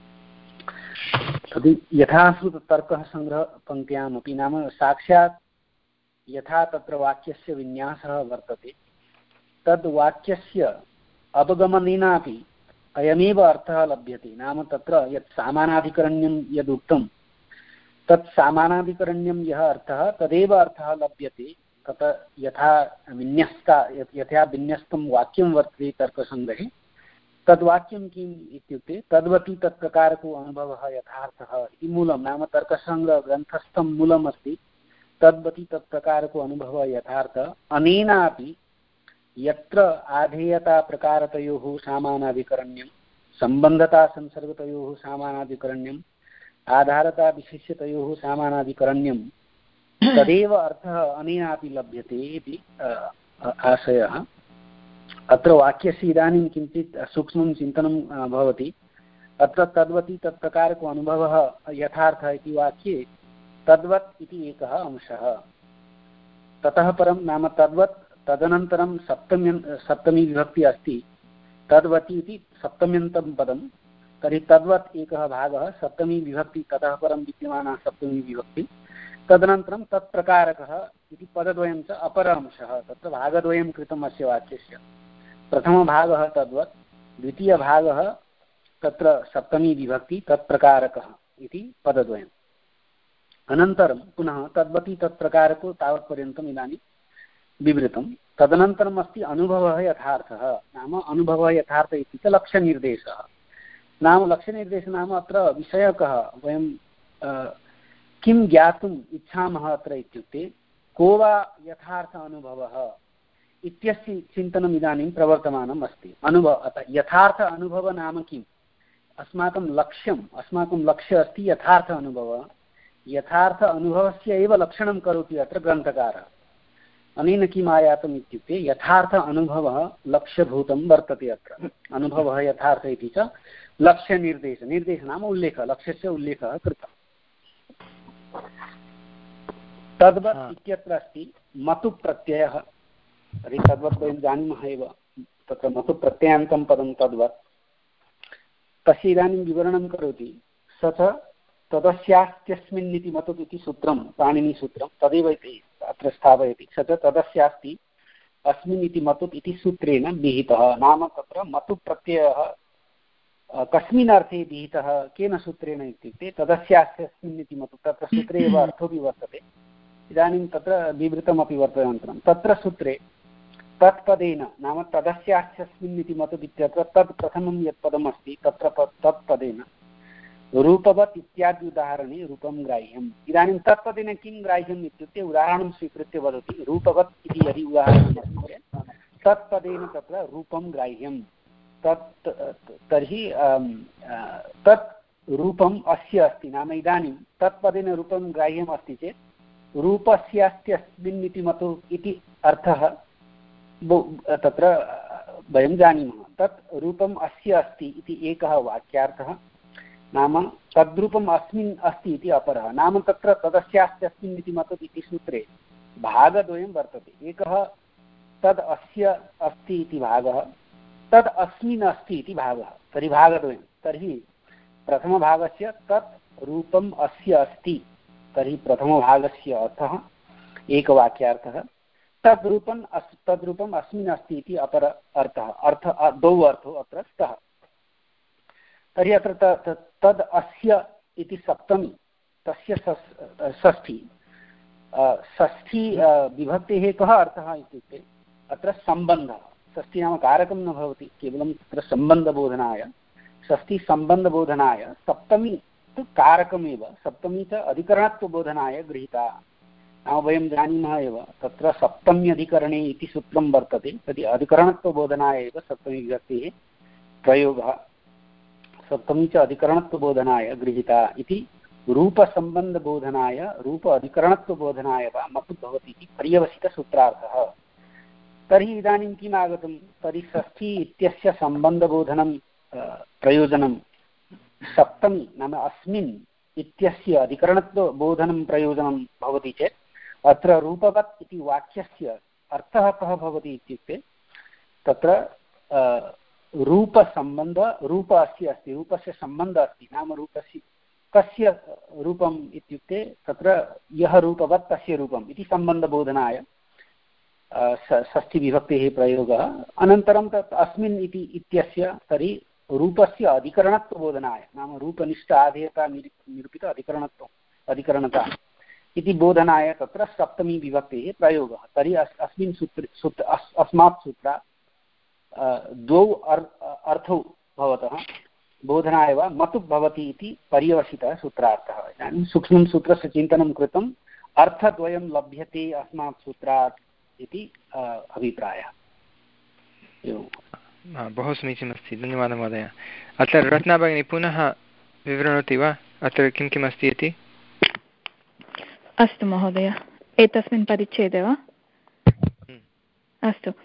तद् यथा श्रुततर्कः सङ्ग्रहपङ्क्त्यामपि नाम साक्षात् यथा तत्र वाक्यस्य विन्यासः वर्तते तद् वाक्यस्य अवगमनेनापि अयमेव अर्थः लभ्यते। नाम तत्र यत् सामानाधिकरण्यं यदुक्तं तत् सामानाधिकरण्यं यः अर्थः तदेव अर्थः लभ्यते। तत् यथा विन्यस्ता यथा विन्यस्तं वाक्यं वर्तते तर्कसङ्ग्रहे, तद्वाक्यं किम् इत्युक्ते तद्वति तत्प्रकारको अनुभवः यथार्थः इति मूलं। नाम तर्कसङ्ग्रहग्रन्थस्थं मूलमस्ति तद्वति तत्प्रकारको अनुभवः यथार्थः। अनेनापि यत्र आधेयता प्रकारतयोः सामानाधिकरण्यं, सम्बन्धता संसर्गतयोः सामानाधिकरण्यं, आधारता विशिष्यतयोः सामानाधिकरण्यं, तदेव अर्थः अनेनापि लभ्यते इति आशयः। अत्र वाक्यस्य इदानीं किञ्चित् सूक्ष्मं चिन्तनं भवति। अत्र तद्वति तत्प्रकारको अनुभवः यथार्थः इति वाक्ये तद्वत् इति एकः अंशः, ततः परं नाम तद्वत् तदनन्तरं सप्तमी सप्तमी विभक्ति अस्ति, तद्वति इति सप्तम्यन्तं पदं। तर्हि तद्वत् एकः भागः, सप्तमी विभक्ति, ततः परं विद्यमाना सप्तमी विभक्ति, तदनन्तरं तत्प्रकारकः इति पदद्वयं च अपर अंशः। तत्र भागद्वयं कृतम् अस्य वाक्यस्य। प्रथमभागः तद्वत्, द्वितीयभागः तत्र सप्तमी विभक्ति तत्प्रकारकः इति पदद्वयम्। अनन्तरं पुनः तद्वति तत्प्रकारको तावत्पर्यन्तम् इदानीं विवृतं। तदनन्तरम् अस्ति अनुभवः यथार्थः। नाम अनुभवः यथार्थ इति च लक्ष्यनिर्देशः। नाम लक्ष्यनिर्देशः नाम अत्र विषयकः, वयं किं ज्ञातुम् इच्छामः अत्र इत्युक्ते को वा यथार्थ अनुभवः इत्यस्य चिन्तनम् इदानीं प्रवर्तमानम् अस्ति। अनुभव यथार्थ अनुभवः नाम किम्? अस्माकं लक्ष्यम् अस्माकं लक्ष्यम् अस्ति यथार्थ अनुभवः। यथार्थ अनुभवस्य एव लक्षणं करोति अत्र ग्रन्थकारः। अनेन किम् आयातम् इत्युक्ते यथार्थ अनुभवः लक्ष्यभूतं वर्तते। अत्र अनुभवः यथार्थ इति च लक्ष्यनिर्देश, निर्देश नाम उल्लेखः, लक्ष्यस्य उल्लेखः कृतः। तद्वत् इत्यत्र अस्ति मतु प्रत्ययः। तर्हि तद्वत् वयं जानीमः एव, तत्र मतु प्रत्ययान्तं पदं तद्वत्। तस्य इदानीं विवरणं करोति। स च तदस्यास्त्यस्मिन् इति मतुत् इति सूत्रं, पाणिनिसूत्रं तदेव इति अत्र स्थापयति। स च तदस्यास्ति अस्मिन् इति मतुत् इति सूत्रेण विहितः। नाम तत्र मतु प्रत्ययः कस्मिन् अर्थे विहितः, केन सूत्रेण इत्युक्ते तदस्यास्त्यस्मिन् इति मतुत्, तत्र सूत्रे एव अर्थोऽपि वर्तते। इदानीं तत्र विवृतमपि वर्तते अनन्तरं तत्र सूत्रे तत्पदेन, नाम तदस्यास्त्यस्मिन् इति मतुत् इत्यत्र तत् प्रथमं यत् पदम् अस्ति तत्र तत्पदेन रूपवत् इत्यादि उदाहरणे रूपं ग्राह्यम्। इदानीं तत्पदेन किं ग्राह्यम् इत्युक्ते उदाहरणं स्वीकृत्य वदति। रूपवत् इति यदि उदाहरणम् अस्ति चेत् तत्पदेन तत्र रूपं ग्राह्यं। तत् तर्हि तत् रूपम् अस्य अस्ति, नाम इदानीं तत्पदेन रूपं ग्राह्यम् अस्ति चेत् रूपस्यास्त्यस्मिन् इति मतु इति अर्थः तत्र वयं जानीमः। तत् रूपम् अस्य अस्ति इति एकः वाक्यार्थः, नाम तद्रूपम् अस्मिन् अस्ति इति अपरः। नाम तत्र तदस्यास्त्यस्मिन् इति मतुत् इति सूत्रे भागद्वयं वर्तते। एकः तद् अस्य अस्ति इति भागः, तद् अस्मिन् अस्ति इति भागः। तर्हि भागद्वयं। तर्हि प्रथमभागस्य तत् रूपम् अस्य अस्ति, तर्हि प्रथमभागस्य अर्थः एकवाक्यार्थः, तद्रूपम् अस् तद्रूपम् अस्मिन् अस्ति इति अपर अर्थः। अर्थ द्वौ अर्थौ अत्र स्तः। तर्हि अत्र तद् अस्य इति सप्तमी, तस्य षष्ठी षष्ठी विभक्तेः कः अर्थः इत्युक्ते अत्र सम्बन्धः। षष्ठी नाम कारकं न भवति, केवलं तत्र सम्बन्धबोधनाय, षष्ठी सम्बन्धबोधनाय, सप्तमी तु कारकमेव, सप्तमी च अधिकरणत्वबोधनाय गृहीता। नाम वयं जानीमः एव तत्र सप्तम्यधिकरणे इति सूत्रं वर्तते, तर्हि अधिकरणत्वबोधनाय एव सप्तमी विभक्तेः प्रयोगः। सप्तमी च अधिकरणत्वबोधनाय गृहीता इति रूपसम्बन्धबोधनाय रूप अधिकरणत्वबोधनाय वा मतुत् भवति इति पर्यवसितसूत्रार्थः। तर्हि इदानीं किम् आगतं, तर्हि षष्ठी इत्यस्य सम्बन्धबोधनं प्रयोजनं सप्तमी नाम अस्मिन् इत्यस्य अधिकरणत्वबोधनं प्रयोजनं भवति चेत् अत्र रूपवत् इति वाक्यस्य अर्थः कः भवति इत्युक्ते तत्र रूपसम्बन्ध, रूप अस्य अस्ति, रूपस्य सम्बन्धः अस्ति, नाम रूपस्य कस्य रूपम् इत्युक्ते तत्र यः रूपवत् तस्य रूपम् इति सम्बन्धबोधनाय षष्ठीविभक्तेः प्रयोगः। अनन्तरं तत् अस्मिन् इति इत्यस्य तर्हि रूपस्य अधिकरणत्वबोधनाय, नाम रूपनिष्ठ आधेयता निरूपित अधिकरणत्वम् अधिकरणता इति बोधनाय तत्र सप्तमी विभक्तेः प्रयोगः। तर्हि अस्मिन् सूत्रे सूत्र अस्मात् सूत्रात् द्वौ अर्थौ भवतः बोधनाय वा मतुः भवति इति पर्यवसितः सूत्रार्थः। इदानीं सूक्ष्मं सूत्रस्य चिन्तनं कृतम् अर्थद्वयं लभ्यते अस्मात् सूत्रात् इति अभिप्रायः। एवं बहु समीचीनमस्ति, धन्यवादः महोदय। अत्र रत्ना भगिनी पुनः विवृणोति वा अत्र किं किम् अस्ति इति? अस्तु महोदय, एतस्मिन् परिच्छेदे वा? अस्तु।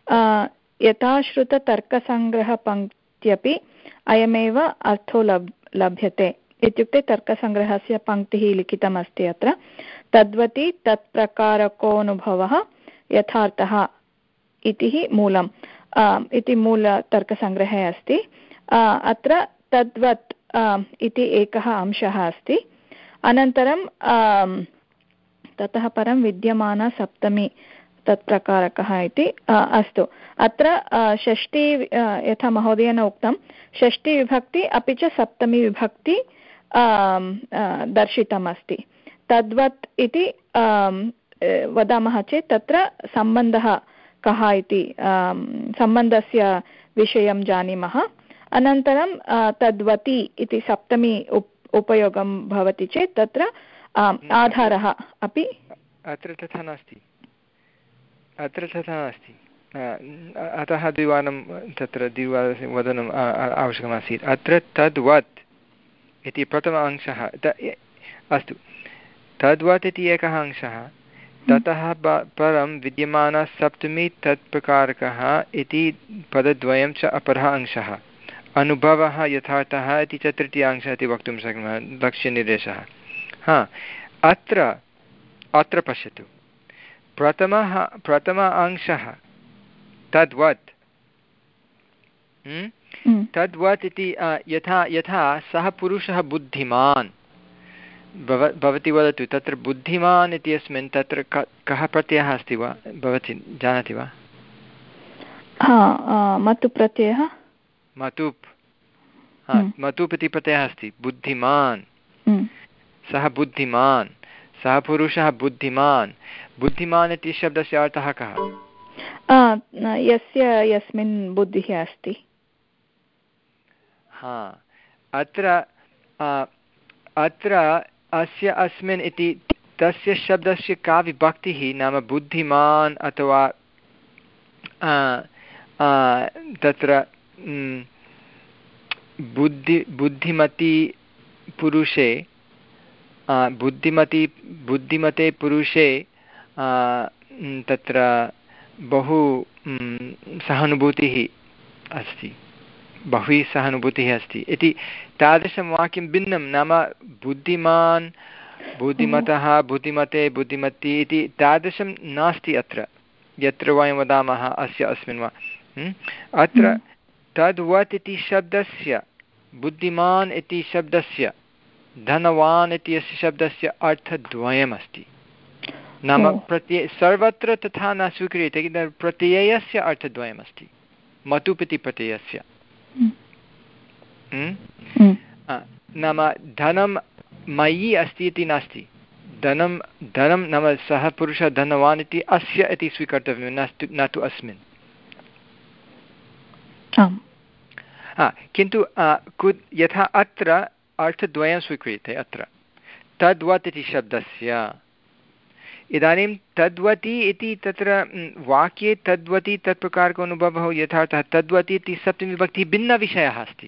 यथाश्रुततर्कसङ्ग्रहपङ्क्त्यपि अयमेव अर्थो लब् लभ्यते इत्युक्ते तर्कसङ्ग्रहस्य पङ्क्तिः लिखितमस्ति अत्र। तद्वति तत्प्रकारकोऽनुभवः यथार्थः इति मूलम् इति मूलतर्कसङ्ग्रहे अस्ति। अत्र तद्वत् इति एकः अंशः अस्ति। अनन्तरं ततः परं विद्यमाना सप्तमी तत्प्रकारकः इति अस्तु। अत्र षष्ठी यथा महोदयेन उक्तं षष्ठीविभक्ति अपि च सप्तमी विभक्ति दर्शितमस्ति। तद्वत् इति वदामः चेत् तत्र सम्बन्धः कः इति सम्बन्धस्य विषयं जानीमः। अनन्तरं तद्वति इति सप्तमी उप उपयोगं भवति चेत् तत्र आधारः अपि अत्र तथा नास्ति, अत्र तथा नास्ति। अतः द्विवारं तत्र द्विवारं वदनम् आवश्यकमासीत्। अत्र तद्वत् इति प्रथम अंशः अस्तु, तद्वत् इति एकः अंशः, ततः परं विद्यमानः सप्तमी तत्प्रकारकः इति पदद्वयं च अपरः अंशः। अनुभवः यथार्थः इति च तृतीय अंशः इति वक्तुं शक्नुमः, लक्ष्यनिर्देशः। हा, अत्र अत्र पश्यतु प्रथमः प्रथम अंशः तद्वत् तद्वत् इति यथा यथा सः पुरुषः बुद्धिमान् भव भवती वदतु तत्र बुद्धिमान् इत्यस्मिन् तत्र क कः प्रत्ययः अस्ति वा भवती जानाति वा? मतु प्रत्ययः मतुप् मतुप् इति प्रत्ययः अस्ति बुद्धिमान् सः बुद्धिमान् सः पुरुषः बुद्धिमान् बुद्धिमान् इति शब्दस्य अर्थः कः? यस्य यस्मिन् बुद्धिः अस्ति। हा अत्र अत्र अस्य अस्मिन् इति तस्य शब्दस्य का विभक्तिः नाम बुद्धिमान् अथवा तत्र बुद्धि बुद्धिमती पुरुषे बुद्धिमती बुद्धिमते पुरुषे तत्र बहु सहानुभूतिः अस्ति बहु सहानुभूतिः अस्ति इति तादृशं वाक्यं भिन्नं नाम बुद्धिमान् बुद्धिमतः बुद्धिमते बुद्धिमती इति तादृशं नास्ति अत्र यत्र वयं वदामः अस्य अस्मिन् वा अत्र तद्वत् इति शब्दस्य बुद्धिमान् इति शब्दस्य धनवान् इति अस्य शब्दस्य अर्थद्वयमस्ति नाम प्रत्यय सर्वत्र तथा न स्वीक्रियते किन्तु प्रत्ययस्य अर्थद्वयमस्ति मतुप् इति प्रत्ययस्य नाम धनं मयि अस्ति इति नास्ति धनं धनं नाम सः पुरुषः धनवान् इति अस्य इति स्वीकर्तव्यं नास्ति न तु अस्मिन् किन्तु यथा अत्र अर्थद्वयं स्वीक्रियते अत्र तद्वत् इति शब्दस्य इदानीं तद्वती इति तत्र वाक्ये तद्वती तत्प्रकारको अनुभवः यथार्थः तद्वती इति सप्तमीविभक्तिः भिन्नविषयः अस्ति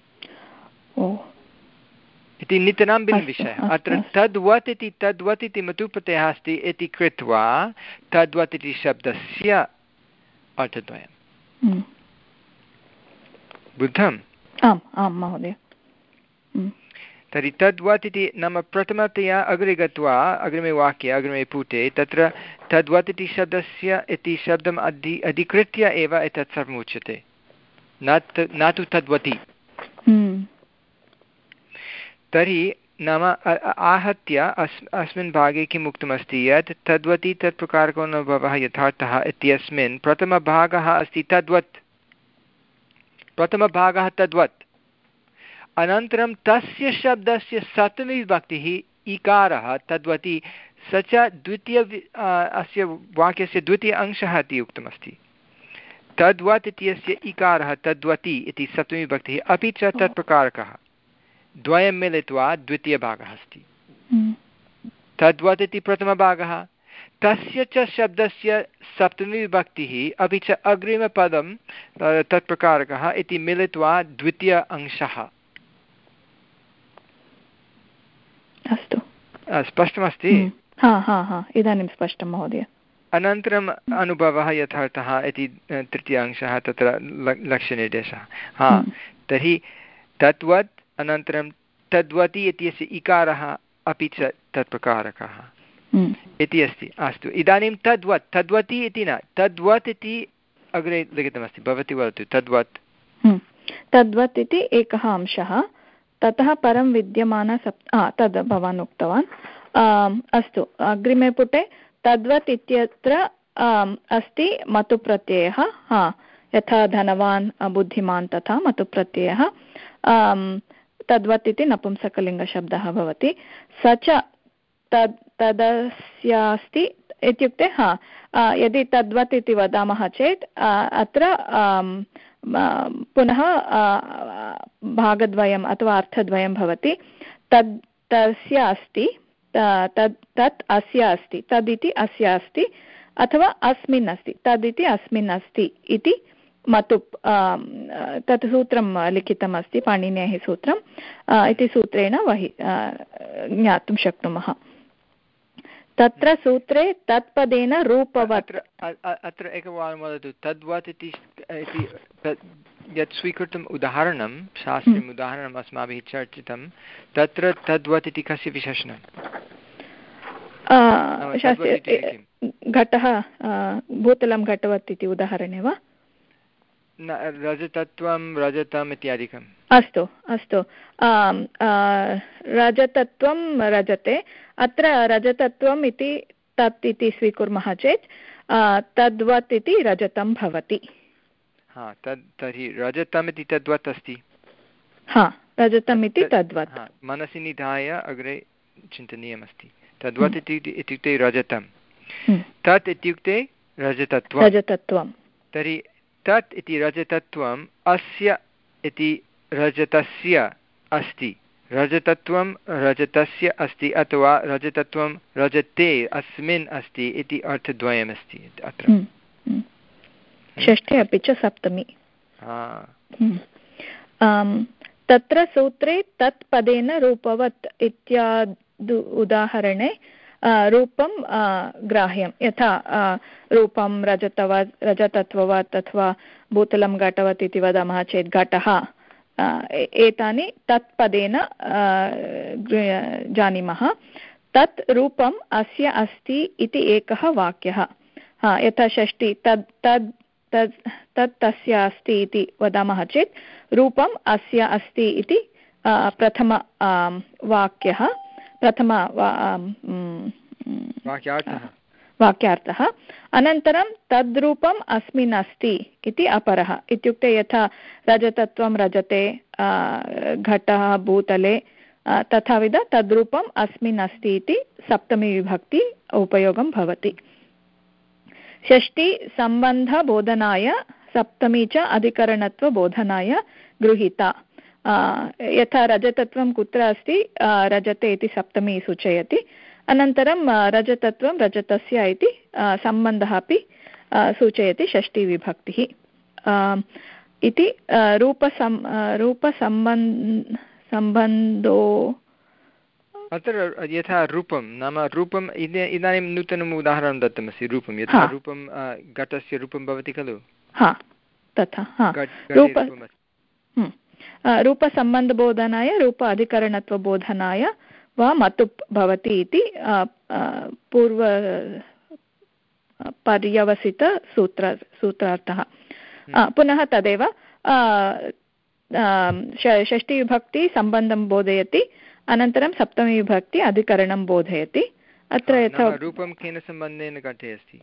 इति नितरां भिन्नविषयः अत्र तद्वत् इति तद्वत् इति मतुप्रत्ययः अस्ति इति कृत्वा तद्वत् इति शब्दस्य अर्थद्वयं बुद्धम् आम् आं महोदय तर्हि तद्वत् इति नाम प्रथमतया अग्रे गत्वा अग्रिमे वाक्ये अग्रिमे पुटे तत्र तद्वत् इति शब्दस्य इति शब्दम् अधि अधिकृत्य एव एतत् सर्वम् उच्यते न न तु तद्वती तर्हि नाम आहत्य अस् अस्मिन् भागे किम् उक्तमस्ति यत् तद्वती तत्प्रकारको अनुभवः यथार्थः इत्यस्मिन् प्रथमभागः अस्ति तद्वत् प्रथमभागः तद्वत् अनन्तरं तस्य शब्दस्य सप्तमी विभक्तिः इकारः तद्वती स च द्वितीय अस्य वाक्यस्य द्वितीय अंशः इति उक्तमस्ति तद्वत् इत्यस्य इकारः तद्वती इति सप्तमी विभक्तिः अपि च तत्प्रकारकः द्वयं मिलित्वा द्वितीयभागः अस्ति तद्वत् इति प्रथमभागः तस्य च शब्दस्य सप्तमी विभक्तिः अपि च अग्रिमपदं तत्प्रकारकः इति मिलित्वा द्वितीय अंशः अस्तु स्पष्टमस्ति हा हा हा इदानीं स्पष्टं महोदय अनन्तरम् अनुभवः यथार्थः इति तृतीय अंशः तत्र लक्ष्यनिर्देशः हा तर्हि तद्वत् अनन्तरं तद्वती इत्यस्य इकारः अपि च तत्प्रकारकः इति अस्ति अस्तु इदानीं तद्वत् तद्वती इति न तद्वत् इति अग्रे लिखितमस्ति भवती वदतु तद्वत् तद्वत् इति एकः अंशः ततः परं विद्यमान सप् तद् भवान् उक्तवान् अस्तु अग्रिमे पुटे तद्वत् इत्यत्र अस्ति मतुप्रत्ययः हा यथा धनवान् बुद्धिमान् तथा मतुप्रत्ययः तद्वत् इति नपुंसकलिङ्गशब्दः भवति स च तद् तदस्यास्ति इत्युक्ते हा यदि तद्वत् इति वदामः चेत् अत्र पुनः भागद्वयम् अथवा अर्थद्वयं भवति तद् तस्य अस्ति तद् तत् अस्य अस्ति तदिति अस्य अस्ति अथवा अस्मिन् अस्ति तदिति अस्मिन् अस्ति इति मतुप् तत् सूत्रं लिखितमस्ति पाणिनेः सूत्रम् इति सूत्रेण वहि ज्ञातुं शक्नुमः तत्र सूत्रे तत्पदेन रूपवत् अत्र एकवारं वदतु तद्वत् इति यत् स्वीकृतम् उदाहरणं शास्त्रीयम् उदाहरणम् अस्माभिः चर्चितं तत्र तद्वत् इति कस्य विशेषणम् घटः भूतलं घटवत् इति उदाहरणे वा न रजतत्वं रजतम् इत्यादिकम् अस्तु अस्तु रजतत्वं रजते अत्र रजतत्वम् इति तत् इति स्वीकुर्मः चेत् तद्वत् इति रजतं भवति हा तद् तर्हि रजतम् इति तद्वत् अस्ति हा रजतम् इति तद्वत् मनसि निधाय अग्रे चिन्तनीयमस्ति तद्वत् इत्युक्ते रजतं तत् इत्युक्ते रजतत्वं रजतत्वं तर्हि तत् इति रजतत्वम् अस्य इति रजतस्य अस्ति रजतत्वं रजतस्य अस्ति अथवा रजतत्वं रजते अस्मिन् अस्ति इति अर्थद्वयमस्ति अत्र षष्ठे अपि च सप्तमी तत्र सूत्रे तत् पदेन रूपवत् इत्यादि उदाहरणे रूपं ग्राह्यं यथा रूपं रजतवत् रजतत्ववत् अथवा भूतलं घटवत् इति वदामः चेत् घटः एतानि तत् पदेन जानीमः तत् रूपम् अस्य अस्ति इति एकः वाक्यः यथा षष्ठी तद् तद् तद् तत् तस्य अस्ति इति वदामः चेत् रूपम् अस्य अस्ति इति प्रथम वाक्यः प्रथम वाक्यार्थः अनन्तरं तद्रूपम् अस्मिन् अस्ति इति अपरः इत्युक्ते यथा रजतत्वं रजते घटः भूतले तथाविध तद्रूपम् अस्मिन् अस्ति इति सप्तमी विभक्ति उपयोगं भवति षष्ठी सम्बन्धबोधनाय सप्तमी च अधिकरणत्वबोधनाय गृहीता यथा रजतत्वं कुत्र अस्ति रजते इति सप्तमी सूचयति अनन्तरं रजतत्वं रजतस्य इति सम्बन्धः अपि सूचयति षष्ठीविभक्तिः इति रूपसम् रूपसम्बन्ध सम्बन्धो अत्र यथा रूपं नाम रूपम् इदानीं नूतनम् उदाहरणं दत्तमस्ति रूपं यथा रूपं घटस्य रूपं भवति खलु हा तथा रूप रूपसम्बन्धबोधनाय रूप अधिकरणत्वबोधनाय वा मतुप् भवति इति पूर्व पर्यवसितसूत्र सूत्रार्थः पुनः तदेव षष्ठीविभक्ति सम्बन्धं बोधयति अनन्तरं सप्तमीविभक्ति अधिकरणं बोधयति अत्र यथा रूपं केन सम्बन्धेन घटे अस्ति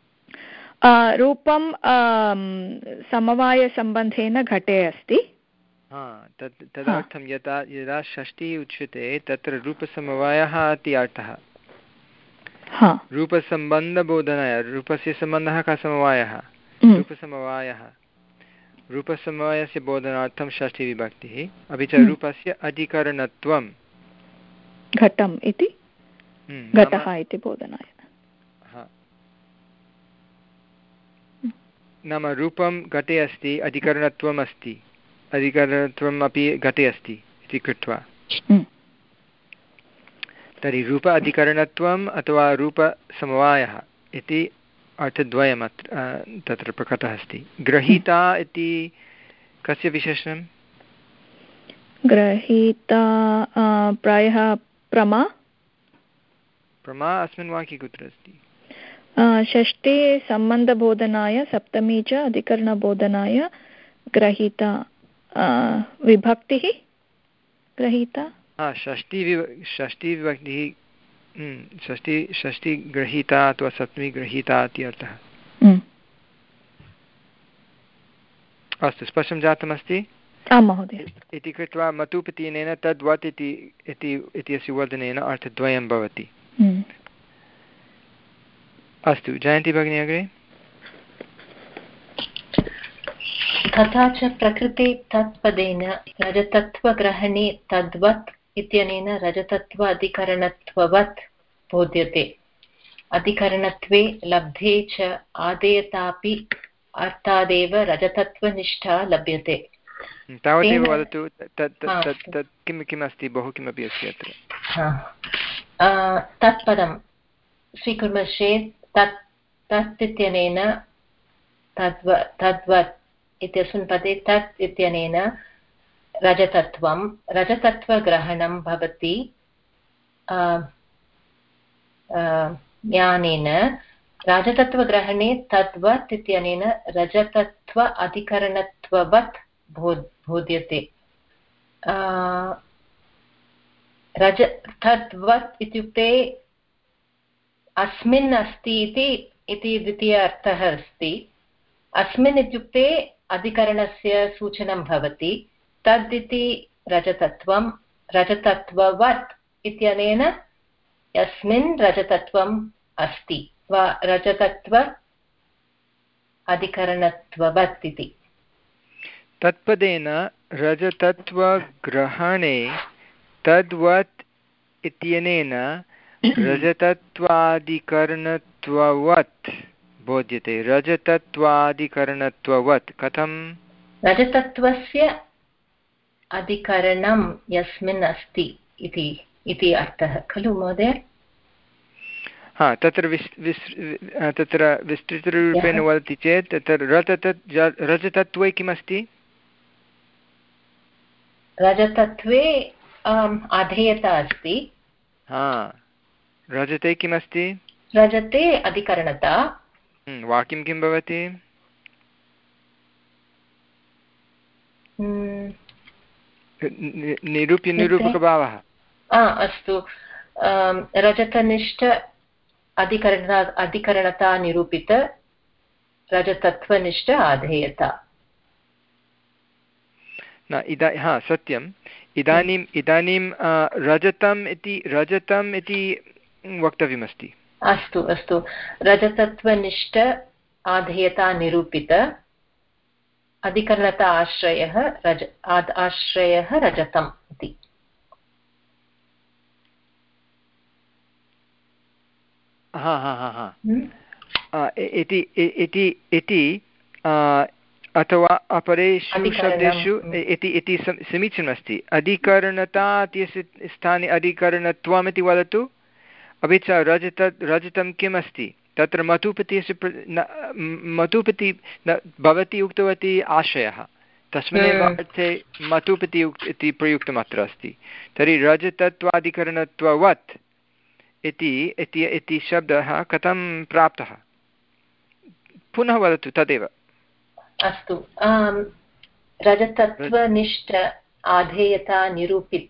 रूपं समवायसम्बन्धेन घटे अस्ति तत् तदर्थं यदा यदा षष्टिः उच्यते तत्र रूपसमवायः इति अर्थः रूपसम्बन्धबोधनाय रूपस्य सम्बन्धः कः समवायः रूपसमवायः रूपसमवायस्य बोधनार्थं षष्ठीविभक्तिः अपि च रूपस्य अधिकरणत्वं घटम् इति घटः इति बोधनाय नाम रूपं घटे अस्ति अधिकरणत्वम् अस्ति अधिकरणत्वम् अपि घटे अस्ति इति कृत्वा तर्हि रूप अधिकरणत्वम् अथवा रूपसमवायः इति अर्थद्वयम् अत्र तत्र प्रकटः अस्ति गृहीता इति कस्य विशेषणं गृहीता प्रायः प्रमा प्रमा अस्मिन् वाक्ये कुत्र अस्ति षष्ठे सम्बन्धबोधनाय सप्तमी च अधिकरणबोधनाय गृहीता विभक्तिः गृहीता षष्ठी षष्ठी विभक्तिः षष्ठी षष्ठी गृहीता अथवा सप्तमी गृहीता इति अर्थः अस्तु स्पष्टं जातमस्ति आं महोदय इति कृत्वा मतुप् इत्यनेन तद्वत् इति इत्यस्य वर्धनेन अर्थद्वयं भवति अस्तु जयन्ती भगिनी अग्रे तथा च प्रकृते तत्पदेन रजतत्वग्रहणे तद्वत् इत्यनेन रजतत्व अधिकरणत्ववत् बोध्यते अधिकरणत्वे लब्धे च आदेयतापि अर्थादेव रजतत्वनिष्ठा लभ्यते तावदेव वदतु तत् तत् किं किम् अस्ति बहु किमपि अस्ति अत्र तत्पदं स्वीकुर्मश्चेत् तत् तत् इत्यनेन तद्व तद्वत् इत्यस्मिन् पदे तत् इत्यनेन रजतत्वं रजतत्वग्रहणं भवति ज्ञानेन रजतत्वग्रहणे तद्वत् इत्यनेन रजतत्व अधिकरणत्ववत् बोध्यते। रज तद्वत् इत्युक्ते अस्मिन् अस्ति इति द्वितीय अर्थः अस्ति। अस्मिन् इत्युक्ते अधिकरणस्य सूचनं भवति। तद् इति रजतत्वं, रजतत्ववत् इत्यनेन यस्मिन् रजतत्वम् अस्ति वा रजतत्व अधिकरणत्ववत् इति। तत्पदेन रजतत्वग्रहणे तद्वत् इत्यनेन रजतत्वादिकरणत्ववत् बोध्यते। रजतत्वादिकरणत्ववत् कथं? रजतत्वस्य अधिकरणं यस्मिन् अस्ति इति इति अर्थः खलु महोदय? हा, तत्र विस् विस् तत्र विस्तृतरूपेण वदति चेत् तत्र रजतत् रजतत्वे किमस्ति? रजतत्वे आधेयता अस्ति। हा, रजते किमस्ति? रजते अधिकरणता। वाक्यं किं भवति? निरूप्य निरूपकभावः। अस्तु, रजतनिष्ठ अधिकरण अधिकरणता निरूपित रजतत्वनिष्ठ आधेयता। न इदा हा सत्यम्। इदानीम् इदानीं रजतम् इति रजतम् इति वक्तव्यमस्ति। अस्तु अस्तु, रजतत्वनिष्ठ आधेयता निरूपित अधिकरणता आश्रयः रज आश्रयः रजतम् इति। हा हा हा हा इति इति इति अथवा अपरेषु शब्देषु इति इति समीचीनमस्ति। अधिकरणता इत्यस्य स्थाने अधिकरणत्वम् इति वदतु। अपि च रजत रजतं किम् अस्ति? तत्र मतुपतिस्य मतुपति भवती उक्तवती आश्रयः, तस्मिन्नेव अर्थे मतुपति इति प्रयुक्तमत्र अस्ति। तर्हि रजतत्वाधिकरणत्ववत् इति इति शब्दः कथं प्राप्तः? पुनः वदतु तदेव। अस्तु, रजतत्वनिष्ठ आधेयता निरूपित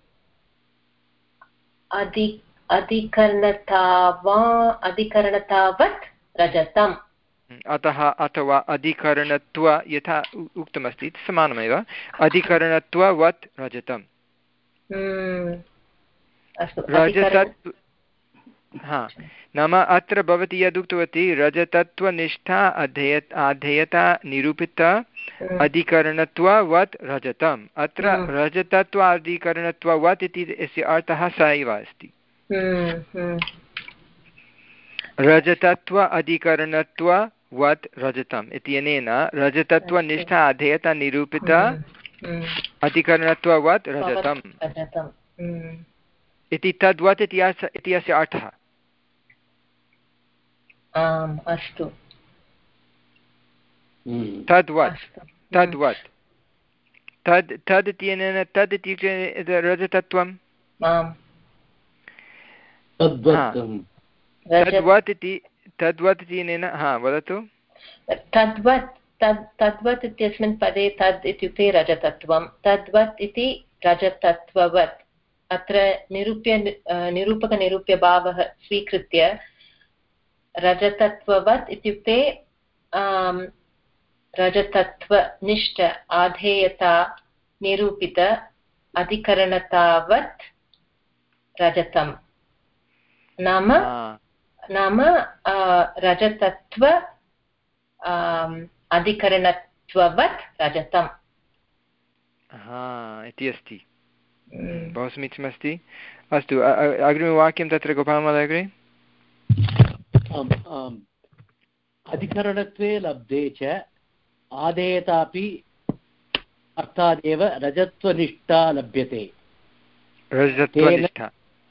अधि अधिकरणता वा अधिकरणतावत् रजतम्। अतः अथवा अधिकरणत्व यथा उक्तमस्ति समानमेव, अधिकरणत्ववत् रजतम्। रजतत्व हा नाम अत्र भवती यदुक्तवती रजतत्वनिष्ठा अधेय आधेयता निरूपित अधिकरणत्ववत् रजतम्। अत्र रजतत्वाधिकरणत्ववत् इति अस्य अर्थः स एव अस्ति। रजतत्व अधिकरणत्ववत् रजतम् इत्यनेन रजतत्वनिष्ठा अधेयता निरूपित अधिकरणत्ववत् रजतम् इति तद्वत् इति अस्य अर्थः। आम्, अस्तु, तद्वत् तद्वत् तद् तद् इत्यनेन तद् इत्युक्ते रजतत्वम्। तद्वत् इति तद्वत् इत्यनेन हा वदतु। तद्वत् तद् तद्वत् इत्यस्मिन् पदे तद् इत्युक्ते रजतत्वं, तद्वत् इति रजतत्ववत्। अत्र निरूप्य निरूपकनिरूप्यभावः स्वीकृत्य रजतत्ववत् इत्युक्ते रजतत्वनिष्ठ आधेयता निरूपित अधिकरणतावत् रजतं नाम नाम रजतत्व अधिकरणत्ववत् रजतम् इति अस्ति। बहु समीचीनमस्ति। अस्तु, अग्रिमवाक्यं तत्र गोपालमहोदय अग्रे। अधिकरणत्वे लब्धे च आधेयतापि अर्थादेव रजत्वनिष्ठा लभ्यते। रजत्वनिष्ठा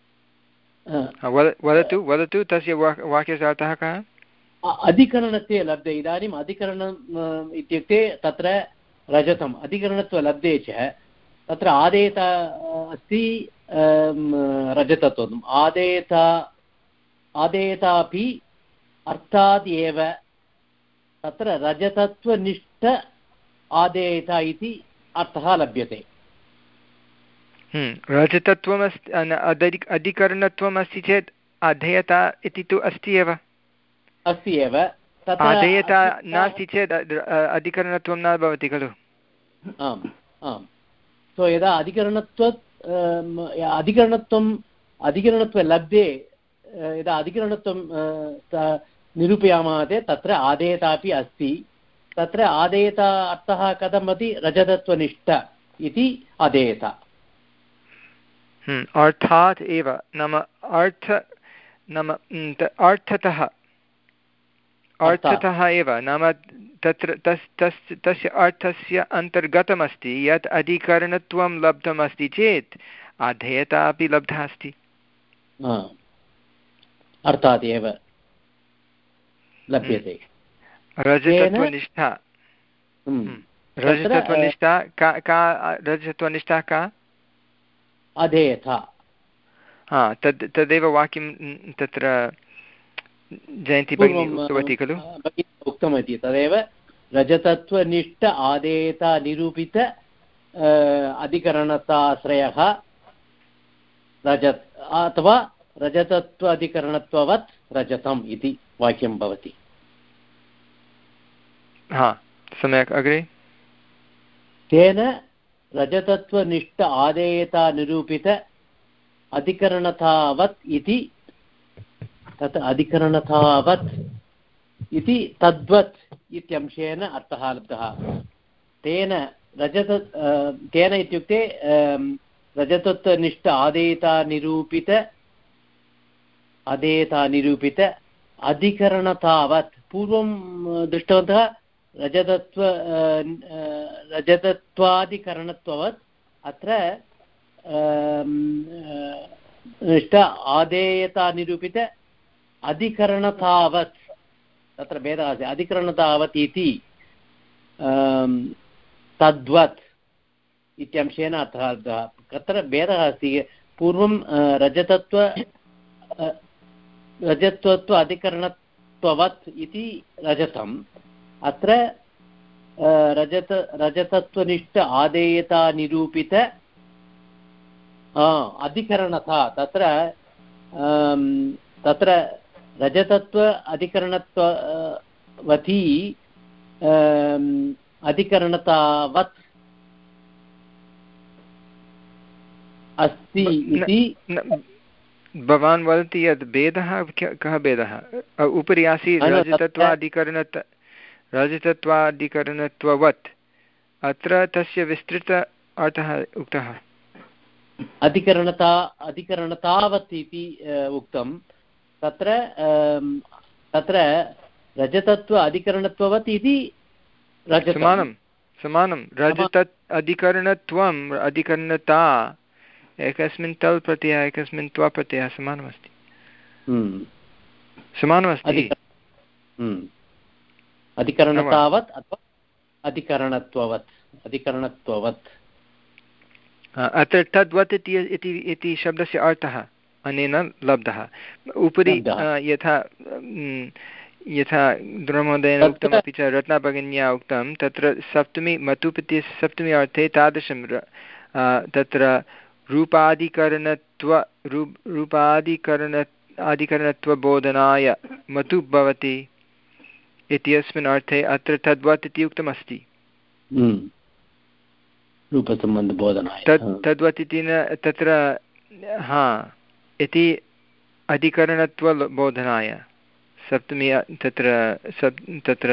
वदतु वदतु तस्य वाक्यस्य अर्थः कः? अधिकरणत्वे लब्धे, इदानीम् अधिकरणम् इत्युक्ते तत्र रजतम् अधिकरणत्वलब्धे च तत्र आदेयता अस्ति रजतत्वम्। आदेयता आदेयतापि अर्थात् एव तत्र रजतत्वनिष्ठ आदेयता इति अर्थः लभ्यते। रजतत्वमस्ति अधिकरणत्वम् अस्ति चेत् अधेयता इति तु अस्ति एव अस्ति एव अधेयता नास्ति चेत् अधिकरणत्वं न भवति खलु। आम् आम् सो यदा अधिकरणत्व अधिकरणत्वम् अधिकरणत्वे लब्धे यदा अधिकरणत्वं निरूपयामः चेत् तत्र आदेयता अपि अस्ति। तत्र आदेयता अर्थः कथं भवति रजतत्वनिष्ठ इति आदेयता अर्थात् एव नाम अर्थ नाम अर्थतः अर्थतः एव नाम तत्र तस् तस् तस्य अर्थस्य अन्तर्गतमस्ति यत् अधिकरणत्वं लब्धमस्ति चेत् अधेयता अपि लब्धा अस्ति। अर्थात् एव लभ्यते रजतत्वनिष्ठा रजतत्वनिष्ठा का का रजतत्वनिष्ठा का अधेयता। हा तद् तदेव वाक्यं तत्र जयन्ती भगिनी उक्तवती खलु उक्तमस्ति तदेव रजतत्वनिष्ठ आदेयता निरूपित अधिकरणताश्रयः रजत् अथवा रजतत्व अधिकरणत्ववत् रजतम् इति वाक्यं भवति। हा सम्यक् अग्रे तेन रजतत्वनिष्ठ आदेयता निरूपित अधिकरणतावत् इति तत् अधिकरणतावत् इति तद्वत् इत्यंशेन अर्थः लब्धः। तेन रजत तेन इत्युक्ते रजतत्वनिष्ठ आदेयता निरूपित आदेयता निरूपित अधिकरणतावत् पूर्वं दृष्टवन्तः रजतत्व रजतत्वादिकरणत्ववत् अत्र निष्ठ आदेयता निरूपित अधिकरणतावत् तत्र भेदः अस्ति। अधिकरणतावत् इति तद्वत् इत्यंशेन अर्थः तत्र भेदः अस्ति। पूर्वं रजतत्व रजतत्व अधिकरणत्ववत् इति रजतम् अत्र रजत रजतत्वनिष्ठ आदेयता निरूपित अधिकरणता तत्र तत्र रजतत्व अधिकरणत्ववती अधिकरणतावत् अस्ति इति भवान् वदति यत् भेदः कः भेदः उपरि आसीत् रजतत्वाधिकरणत रजतत्वाधिकरणत्ववत् अत्र तस्य विस्तृत अर्थः उक्तः अधिकरणता अधिकरणतावत् इति उक्तं तत्र तत्र रजतत्व अधिकरणत्ववत् इति समानं समानं रजतत् अधिकरणत्वम् अधिकरणता एकस्मिन् तल् प्रत्ययः एकस्मिन् त्वा प्रत्ययः समानमस्ति समानमस्ति अधिकरणतावत् अथवा अधिकरणत्ववत् अधिकरणत्ववत् अत्र तद्वत् इति शब्दस्य अर्थः अनेन लब्धः। उपरि यथा यथा द्रोमहोदयेन उक्तम् अपि च रत्नाभगिन्या उक्तं तत्र सप्तमी मतुपति सप्तमी अर्थे तादृशं तत्र रूपाधिकरणत्व रूप रूपाधिकरण अधिकरणत्वबोधनाय मतु भवति इत्यस्मिन् अर्थे अत्र तद्वत् इति उक्तमस्ति। रूपसम्बन्धबोधनाय तद् तद्वत् इति न तत्र हा इति अधिकरणत्वबोधनाय सप्तमी तत्र सप् तत्र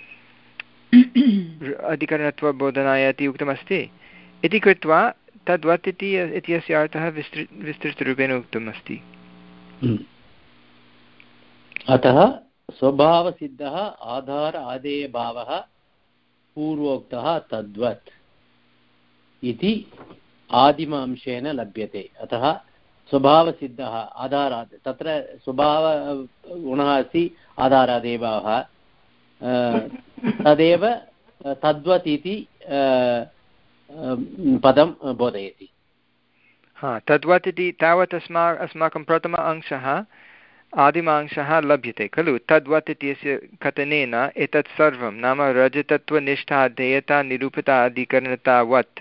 अधिकरणत्वबोधनाय इति उक्तमस्ति इति कृत्वा तद्वत् इति इत्यस्य अर्थः विस्तृ विस्तृतरूपेण उक्तमस्ति। अतः स्वभावसिद्धः आधार आदेयभावः पूर्वोक्तः तद्वत् इति आदिम अंशेन लभ्यते। अतः स्वभावसिद्धः आधारात् तत्र स्वभावगुणः अस्ति आधारादेभावः तदेव तद्वत् इति पदं बोधयति। हा तद्वत् इति तावत् अस्मा अस्माकं प्रथम अंशः आदिमांशः लभ्यते खलु। तद्वत् इत्यस्य कथनेन एतत् सर्वं नाम रजतत्वनिष्ठा अधेयता निरूपिता अधिकरणतावत्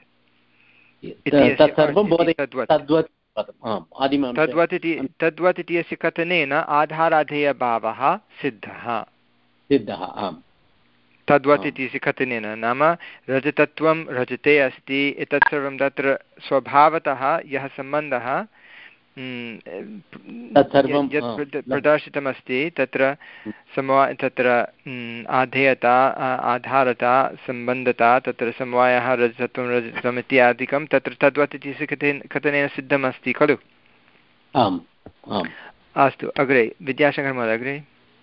तद्वत् इति तद्वत् इत्यस्य कथनेन आधाराधेयभावः सिद्धः सिद्धः तद्वत् इत्यस्य कथनेन नाम रजतत्वं रजते अस्ति एतत् सर्वं तत्र स्वभावतः यः सम्बन्धः यत् प्रदर्शितमस्ति तत्र समवा तत्र आधेयता आधारता सम्बन्धता तत्र समवायः रजतत्वं रजतम् इत्यादिकं तत्र तद्वत् इत्यस्य कथनेन सिद्धमस्ति खलु। आम् आम् अस्तु अग्रे विद्याशङ्कर महोदय अग्रे।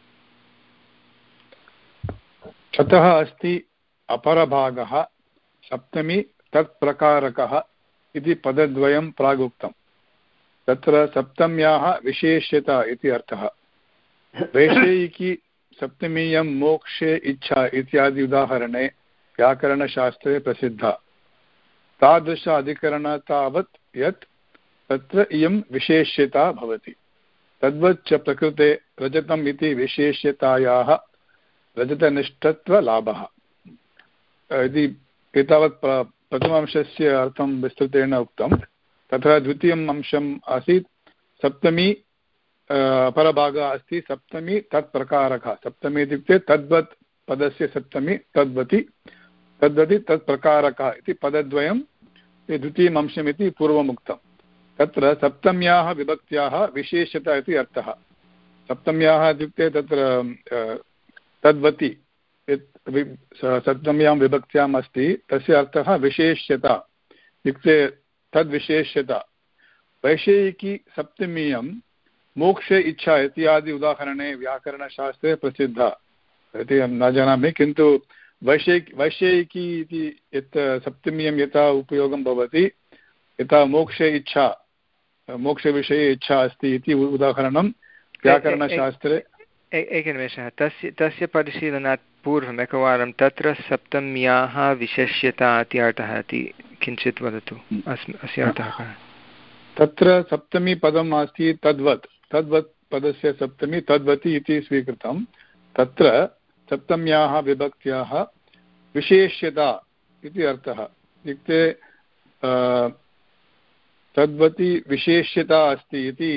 ततः अस्ति अपरभागः सप्तमी तत्प्रकारकः इति पदद्वयं प्रागुक्तम्। तत्र सप्तम्याः विशेष्यता इति अर्थः। वैषयिकी सप्तमीयं मोक्षे इच्छा इत्यादि उदाहरणे व्याकरणशास्त्रे प्रसिद्धा। तादृश अधिकरणतावत् यत् तत्र इयं विशेष्यता भवति। तद्वच्च प्रकृते रजतम् इति विशेष्यतायाः रजतनिष्ठत्वलाभः इति एतावत् प्रथमांशस्य अर्थं विस्तृतेन उक्तं। तथा द्वितीयम् अंशम् आसीत् सप्तमी अपरभागः अस्ति सप्तमी तत्प्रकारकः। सप्तमी इत्युक्ते तद्वत् पदस्य सप्तमी तद्वति तद्वति तत्प्रकारकः इति पदद्वयं द्वितीयम् अंशम् इति पूर्वमुक्तं। तत्र सप्तम्याः विभक्त्याः विशेषता इति अर्थः। सप्तम्याः इत्युक्ते तत्र तद्वति सप्तम्यां विभक्त्याम् अस्ति तस्य अर्थः विशेष्यता इत्युक्ते तद्विशेष्यता। वैषयिकी सप्तमीयं मोक्षे इच्छा इत्यादि उदाहरणे व्याकरणशास्त्रे प्रसिद्धा इति अहं न जानामि, किन्तु वैषयिक वैषयिकी इति यत् सप्तमीयं यथा उपयोगं भवति यथा मोक्षे इच्छा मोक्षविषये इच्छा अस्ति इति उदाहरणं व्याकरणशास्त्रे। एकनिमेषः तस्य तस्य परिशीलनात् पूर्वम् एकवारं तत्र सप्तम्याः विशेष्यता इति अर्थः इति किञ्चित् वदतु। अस्य अर्थः कः? तत्र सप्तमी पदम् अस्ति तद्वत् तद्वत् पदस्य सप्तमी तद्वति इति स्वीकृतं। तत्र सप्तम्याः विभक्त्याः विशेष्यता इति अर्थः। इत्युक्ते तद्वति विशेष्यता अस्ति इति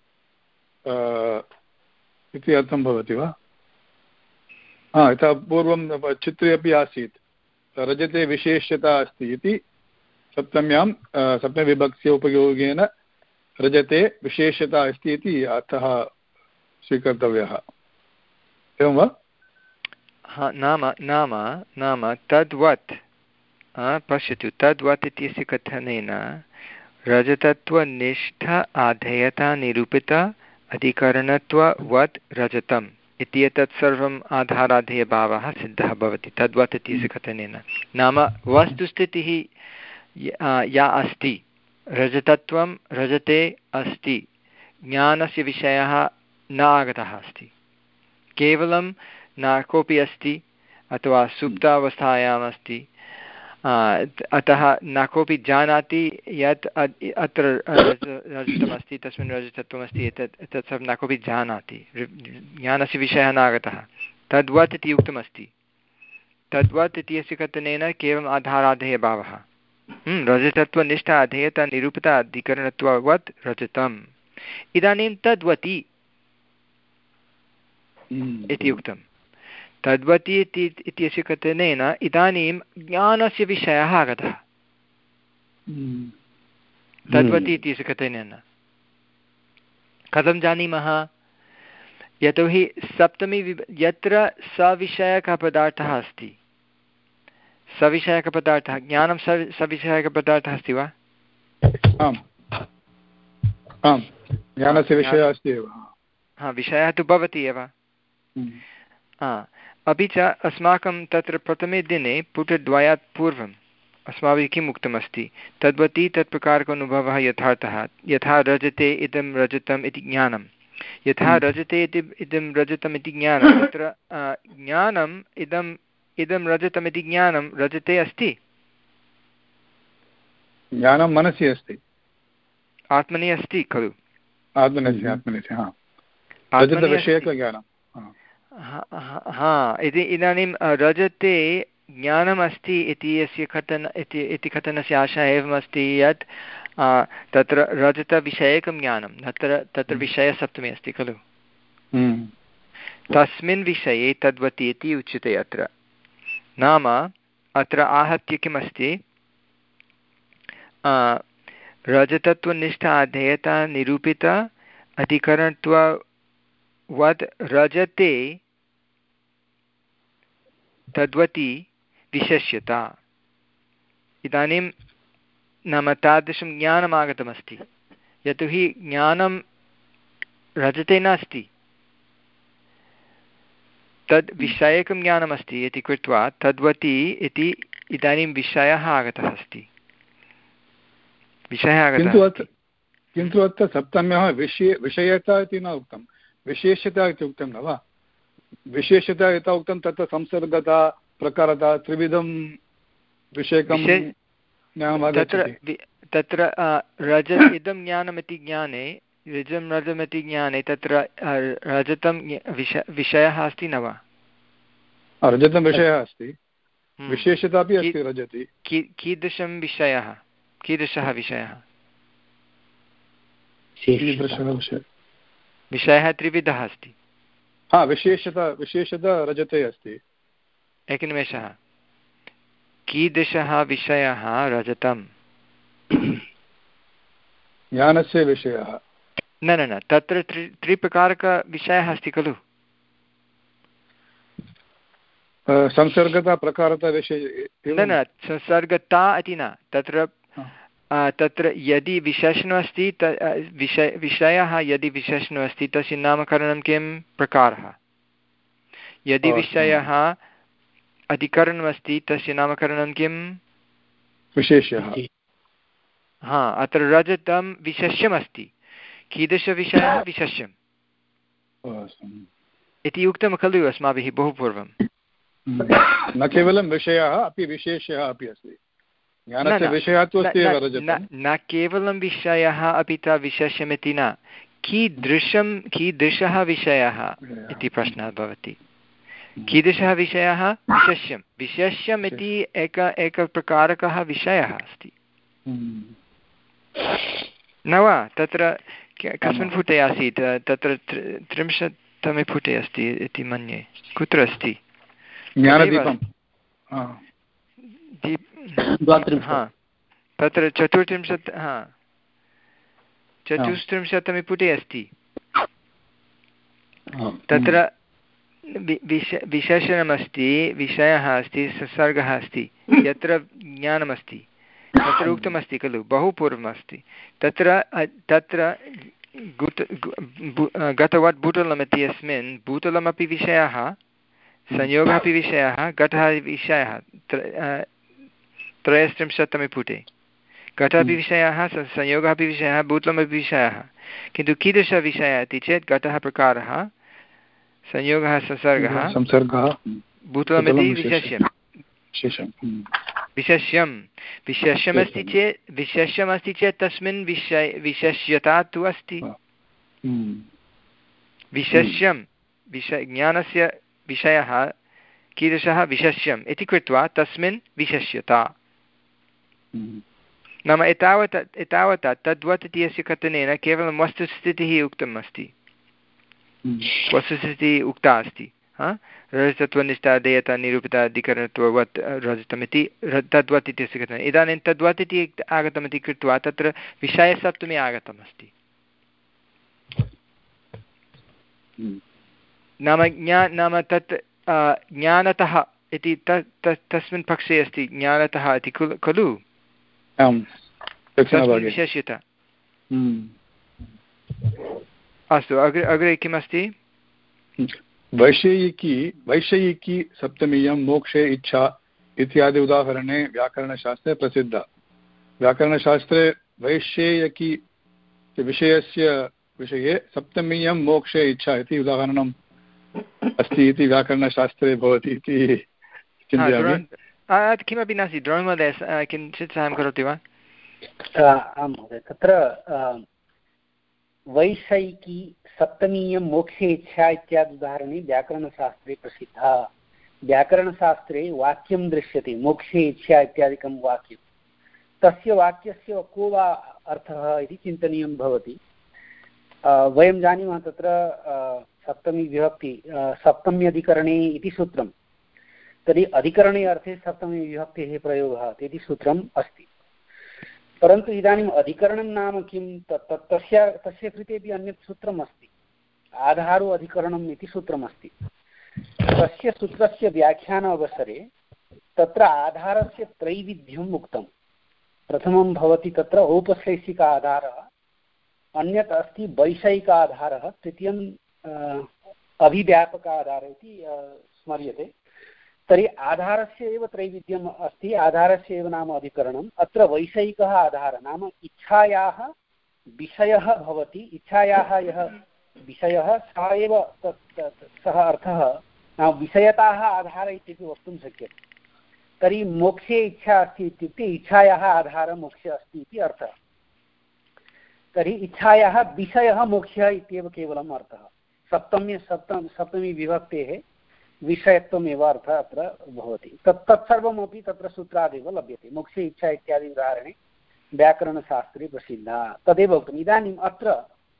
इति अर्थं भवति वा? हा, यथा पूर्वं चित्रे अपि आसीत् रजते विशेष्यता अस्ति इति सप्तम्यां सप्तमविभक्त्या उपयोगेन रजते विशेषता अस्ति इति अर्थः स्वीकर्तव्यः, एवं वा? हा, नाम नाम नाम तद्वत् पश्यतु तद्वत् इत्यस्य कथनेन रजतत्वनिष्ठ आधेयता निरूपिता अधिकरणत्ववत् रजतम् इत्येतत् सर्वम् आधाराधेयभावः सिद्धः भवति तद्वत् इत्यस्य कथनेन। नाम वस्तुस्थितिः या अस्ति रजतत्वं रजते अस्ति, ज्ञानस्य विषयः न आगतः अस्ति, केवलं न कोऽपि अस्ति अथवा सुप्तावस्थायाम् अस्ति, अतः न कोऽपि जानाति यत् अत्र रजतमस्ति तस्मिन् रजतत्वमस्ति एतत् एतत् सर्वं न कोऽपि जानाति, ज्ञानस्य विषयः न आगतः। तद्वत् इति उक्तमस्ति। तद्वत् इत्यस्य कथनेन केवलम् आधाराधेयभावः रजतत्वनिष्ठ अधेयता निरूपिता अधिकरणत्ववत् रजतम्। इदानीं तद्वति इति उक्तं। तद्वति इत्यस्य कथनेन इदानीं ज्ञानस्य विषयः आगतः तद्वति इत्यस्य कथनेन। कथं जानीमः? यतोहि सप्तमी यत्र सविषयकः पदार्थः अस्ति, सविषयकपदार्थः ज्ञानं सविषयकपदार्थः अस्ति वा? आम् आम्, ज्ञानस्य विषयः अस्ति एव। हा, विषयः तु भवति एव। हा, अपि च अस्माकं तत्र प्रथमे दिने पुटद्वयात् पूर्वम् अस्माभिः किम् उक्तमस्ति? तद्वति तत्प्रकारक अनुभवः यथार्थः यथा रजते इदं रजतम् इति ज्ञानं, यथा रजते इति इदं रजतम् इति ज्ञानं, तत्र ज्ञानम् इदम् इदं रजतम् इति ज्ञानं रजते अस्ति, ज्ञानं मनसि अस्ति, आत्मनि अस्ति खलु? आत्मनि आत्मनि रजतविषयकज्ञानं हा इति इदानीं रजते ज्ञानम् अस्ति इति अस्य कथन इति कथनस्य आशा एवमस्ति यत् तत्र रजतविषयकं ज्ञानं तत्र तत्र विषयसप्तमी अस्ति खलु तस्मिन् विषये तद्वति इति उच्यते अत्र नाम अत्र आहत्य किमस्ति रजतत्वनिष्ठ अधेयता निरूपित अधिकरणत्ववद् रजते तद्वति विशेष्यता इदानीं नाम तादृशं ज्ञानम् आगतमस्ति यतोहि ज्ञानं रजते नास्ति तद् विषयकं ज्ञानमस्ति इति कृत्वा तद्वति इति इदानीं विषयः आगतः अस्ति विषयः आगतः किन्तु अत्र सप्तम्यः विषय विषयता इति न उक्तं विशेष्यता इति उक्तं न वा विशेष्यता यथा उक्तं तत्र संसर्गता प्रकारता त्रिविधं विषयकं तत्र तत्र रज इदं ज्ञानमिति ज्ञाने रजं रजमिति ज्ञाने तत्र रजतं विष विषयः अस्ति न वा रजतं विषयः अस्ति विशेषता अपि अस्ति रजति कीदृशं विषयः कीदृशः विषयः विषयः त्रिविधः अस्ति हा विशेषता विशेषता रजते अस्ति एकनिमेषः कीदृशः विषयः रजतं ज्ञानस्य विषयः न न न तत्र त्रि त्रिप्रकारकविषयः अस्ति खलु संसर्गता प्रकारता विषय न न संसर्गता इति न तत्र तत्र यदि विशेषणम् अस्ति त विषय विषयः यदि विशेषणम् अस्ति तस्य नामकरणं किं प्रकारः यदि विषयः अधिकरणमस्ति तस्य नामकरणं किं विशेष्यः हा अत्र रजतं विशेष्यमस्ति कीदृशविषयः विशेष्यम् इति उक्तं खलु अस्माभिः बहु पूर्वं न केवलं विषयः अपि विशेष्यः अपि अस्ति ज्ञानस्य विषयः तु अस्ति एव रजतं न केवलं विषयः अपि च विशेष्यमिति न कीदृशं कीदृशः विषयः इति प्रश्नः भवति कीदृशः विषयः विशेष्यं विशेष्यम् इति एक एकप्रकारकः विषयः अस्ति न वा तत्र कस्मिन् पुटे आसीत् तत्र त्रिंशत्तमे पुटे अस्ति इति मन्ये कुत्र अस्ति ज्ञानदीपं हा तत्र चतुर्त्रिंशत् हा चतुस्त्रिंशत्तमे पुटे अस्ति तत्र विश विशेषणमस्ति विषयः अस्ति संसर्गः अस्ति यत्र ज्ञानमस्ति तत्र उक्तमस्ति खलु बहु पूर्वमस्ति तत्र तत्र गुट गतवत् भूतलम् इत्यस्मिन् भूतलमपि विषयः संयोगः अपि विषयः घटः विषयः त्रयस्त्रिंशत्तमे पुटे घटः अपि विषयः संयोगः अपि विषयः भूतलमपि विषयः किन्तु कीदृशः विषयः इति चेत् घटः प्रकारः संयोगः संसर्गः संसर्गः भूतलमिति विशेष्यं विशेष्यं विशेष्यमस्ति चेत् विशेष्यमस्ति चेत् तस्मिन् विषय विशेष्यता तु अस्ति विशेष्यं विषय ज्ञानस्य विषयः कीदृशः विशेष्यम् इति कृत्वा तस्मिन् विशेष्यता नाम एतावता एतावता तद्वत् इति अस्य कथनेन केवलं वस्तुस्थितिः उक्तम् अस्ति वस्तुस्थितिः उक्ता अस्ति हा रजतत्वनिष्ठा देयता निरूपिता अधिकरणत्ववत् रजतमिति तद्वत् इत्यस्य कथनम् इदानीं तद्वत् इति आगतमिति कृत्वा तत्र विषयसप्तमी आगतमस्ति नाम ज्ञा नाम तत् ज्ञानतः इति तत् तस्मिन् पक्षे अस्ति ज्ञानतः इति खलु विशेष्यता अस्तु अग्रे अग्रे किमस्ति वैषयिकी वैषयिकी सप्तमीयं मोक्षे इच्छा इत्यादि उदाहरणे व्याकरणशास्त्रे प्रसिद्धा व्याकरणशास्त्रे वैषयिकी विषयस्य विषये सप्तमीयं मोक्षे इच्छा इति उदाहरणम् अस्ति इति व्याकरणशास्त्रे भवति इति चिन्तयामि किमपि नास्ति द्रोणमहोदय किञ्चित् साहाय्यं करोति वा आं महोदय तत्र वैषयिकी सप्तमीयं मोक्षे इच्छा इत्यादि उदाहरणे व्याकरणशास्त्रे प्रसिद्धा। व्याकरणशास्त्रे वाक्यं दृश्यते मोक्षे इच्छा इत्यादिकं वाक्यं, तस्य वाक्यस्य को वा अर्थः इति चिन्तनीयं भवति। वयं जानीमः तत्र सप्तमी विभक्ति सप्तम्यधिकरणे इति सूत्रं, तर्हि अधिकरणे अर्थे सप्तमी विभक्तेः प्रयोगः इति सूत्रम् अस्ति। परन्तु इदानीम् अधिकरणं नाम किं, तस्य तस्य कृतेपि अन्यत् सूत्रम् अस्ति, आधारो अधिकरणम् इति सूत्रमस्ति। तस्य सूत्रस्य व्याख्यानावसरे तत्र आधारस्य त्रैविध्यम् उक्तं। प्रथमं भवति तत्र औपश्लैषिक आधारः, अन्यत् अस्ति वैषयिक आधारः, तृतीयं अभिव्यापक आधारः इति स्मर्यते। तर्हि आधारस्य एव त्रैविध्यम् अस्ति, आधारस्य एव नाम अधिकरणम्। अत्र वैषयिकः आधारः नाम इच्छायाः विषयः भवति, इच्छायाः यः विषयः सः एव सः अर्थः नाम विषयताः आधारः इत्यपि वक्तुं शक्यते। तर्हि मोक्षे इच्छा अस्ति इत्युक्ते इच्छायाः आधारः मोक्षे अस्ति इति अर्थः। तर्हि इच्छायाः विषयः मोक्षः इत्येव केवलम् अर्थः। सप्तमी सप्तम सप्तमी विभक्तेः विषयत्वमेव अर्थः अत्र भवति। तत् तत्सर्वमपि तत्र सूत्रादेव लभ्यते। मोक्षे इच्छा इत्यादि उदाहरणे व्याकरणशास्त्रे प्रसिद्धा, तदेव उक्तम्। इदानीम् अत्र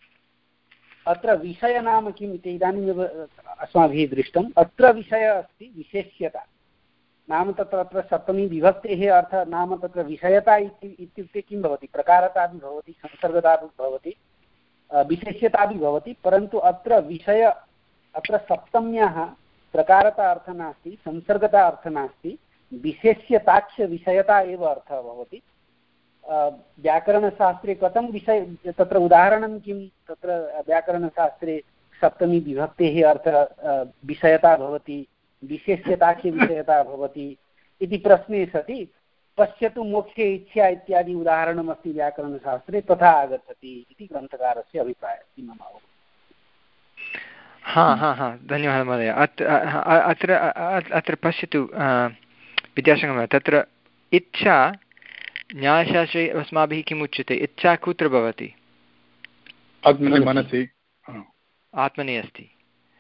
अत्र विषय नाम किम् इति इदानीमेव अस्माभिः दृष्टम्। अत्र विषयः अस्ति विशेष्यता, नाम तत्र अत्र सप्तमी विभक्तेः अर्थः नाम तत्र विषयता इत्युक्ते किं भवति, प्रकारता अपि भवति, संसर्गता अपि भवति, विशेष्यता अपि भवति। परन्तु अत्र विषय अत्र सप्तम्याः प्रकारता अर्थः नास्ति, संसर्गता अर्थः नास्ति, विशेष्यताख्य विषयता एव अर्थः भवति। व्याकरणशास्त्रे कथं विषय तत्र उदाहरणं किं, तत्र व्याकरणशास्त्रे सप्तमी विभक्तेः अर्थः विषयता भवति, विशेष्यताख्य विषयता भवति इति प्रश्ने सति पश्यतु मोक्षे इच्छा इत्यादि उदाहरणमस्ति व्याकरणशास्त्रे, तथा आगच्छति इति ग्रन्थकारस्य अभिप्रायः अस्ति मम। हा हा हा धन्यवादः महोदय। अत्र अत्र अत्र पश्यतु विद्याशङ्करः, तत्र इच्छा न्यायशास्त्रे अस्माभिः किम् उच्यते, इच्छा कुत्र भवति? आत्मनि मनसि, आत्मनि अस्ति।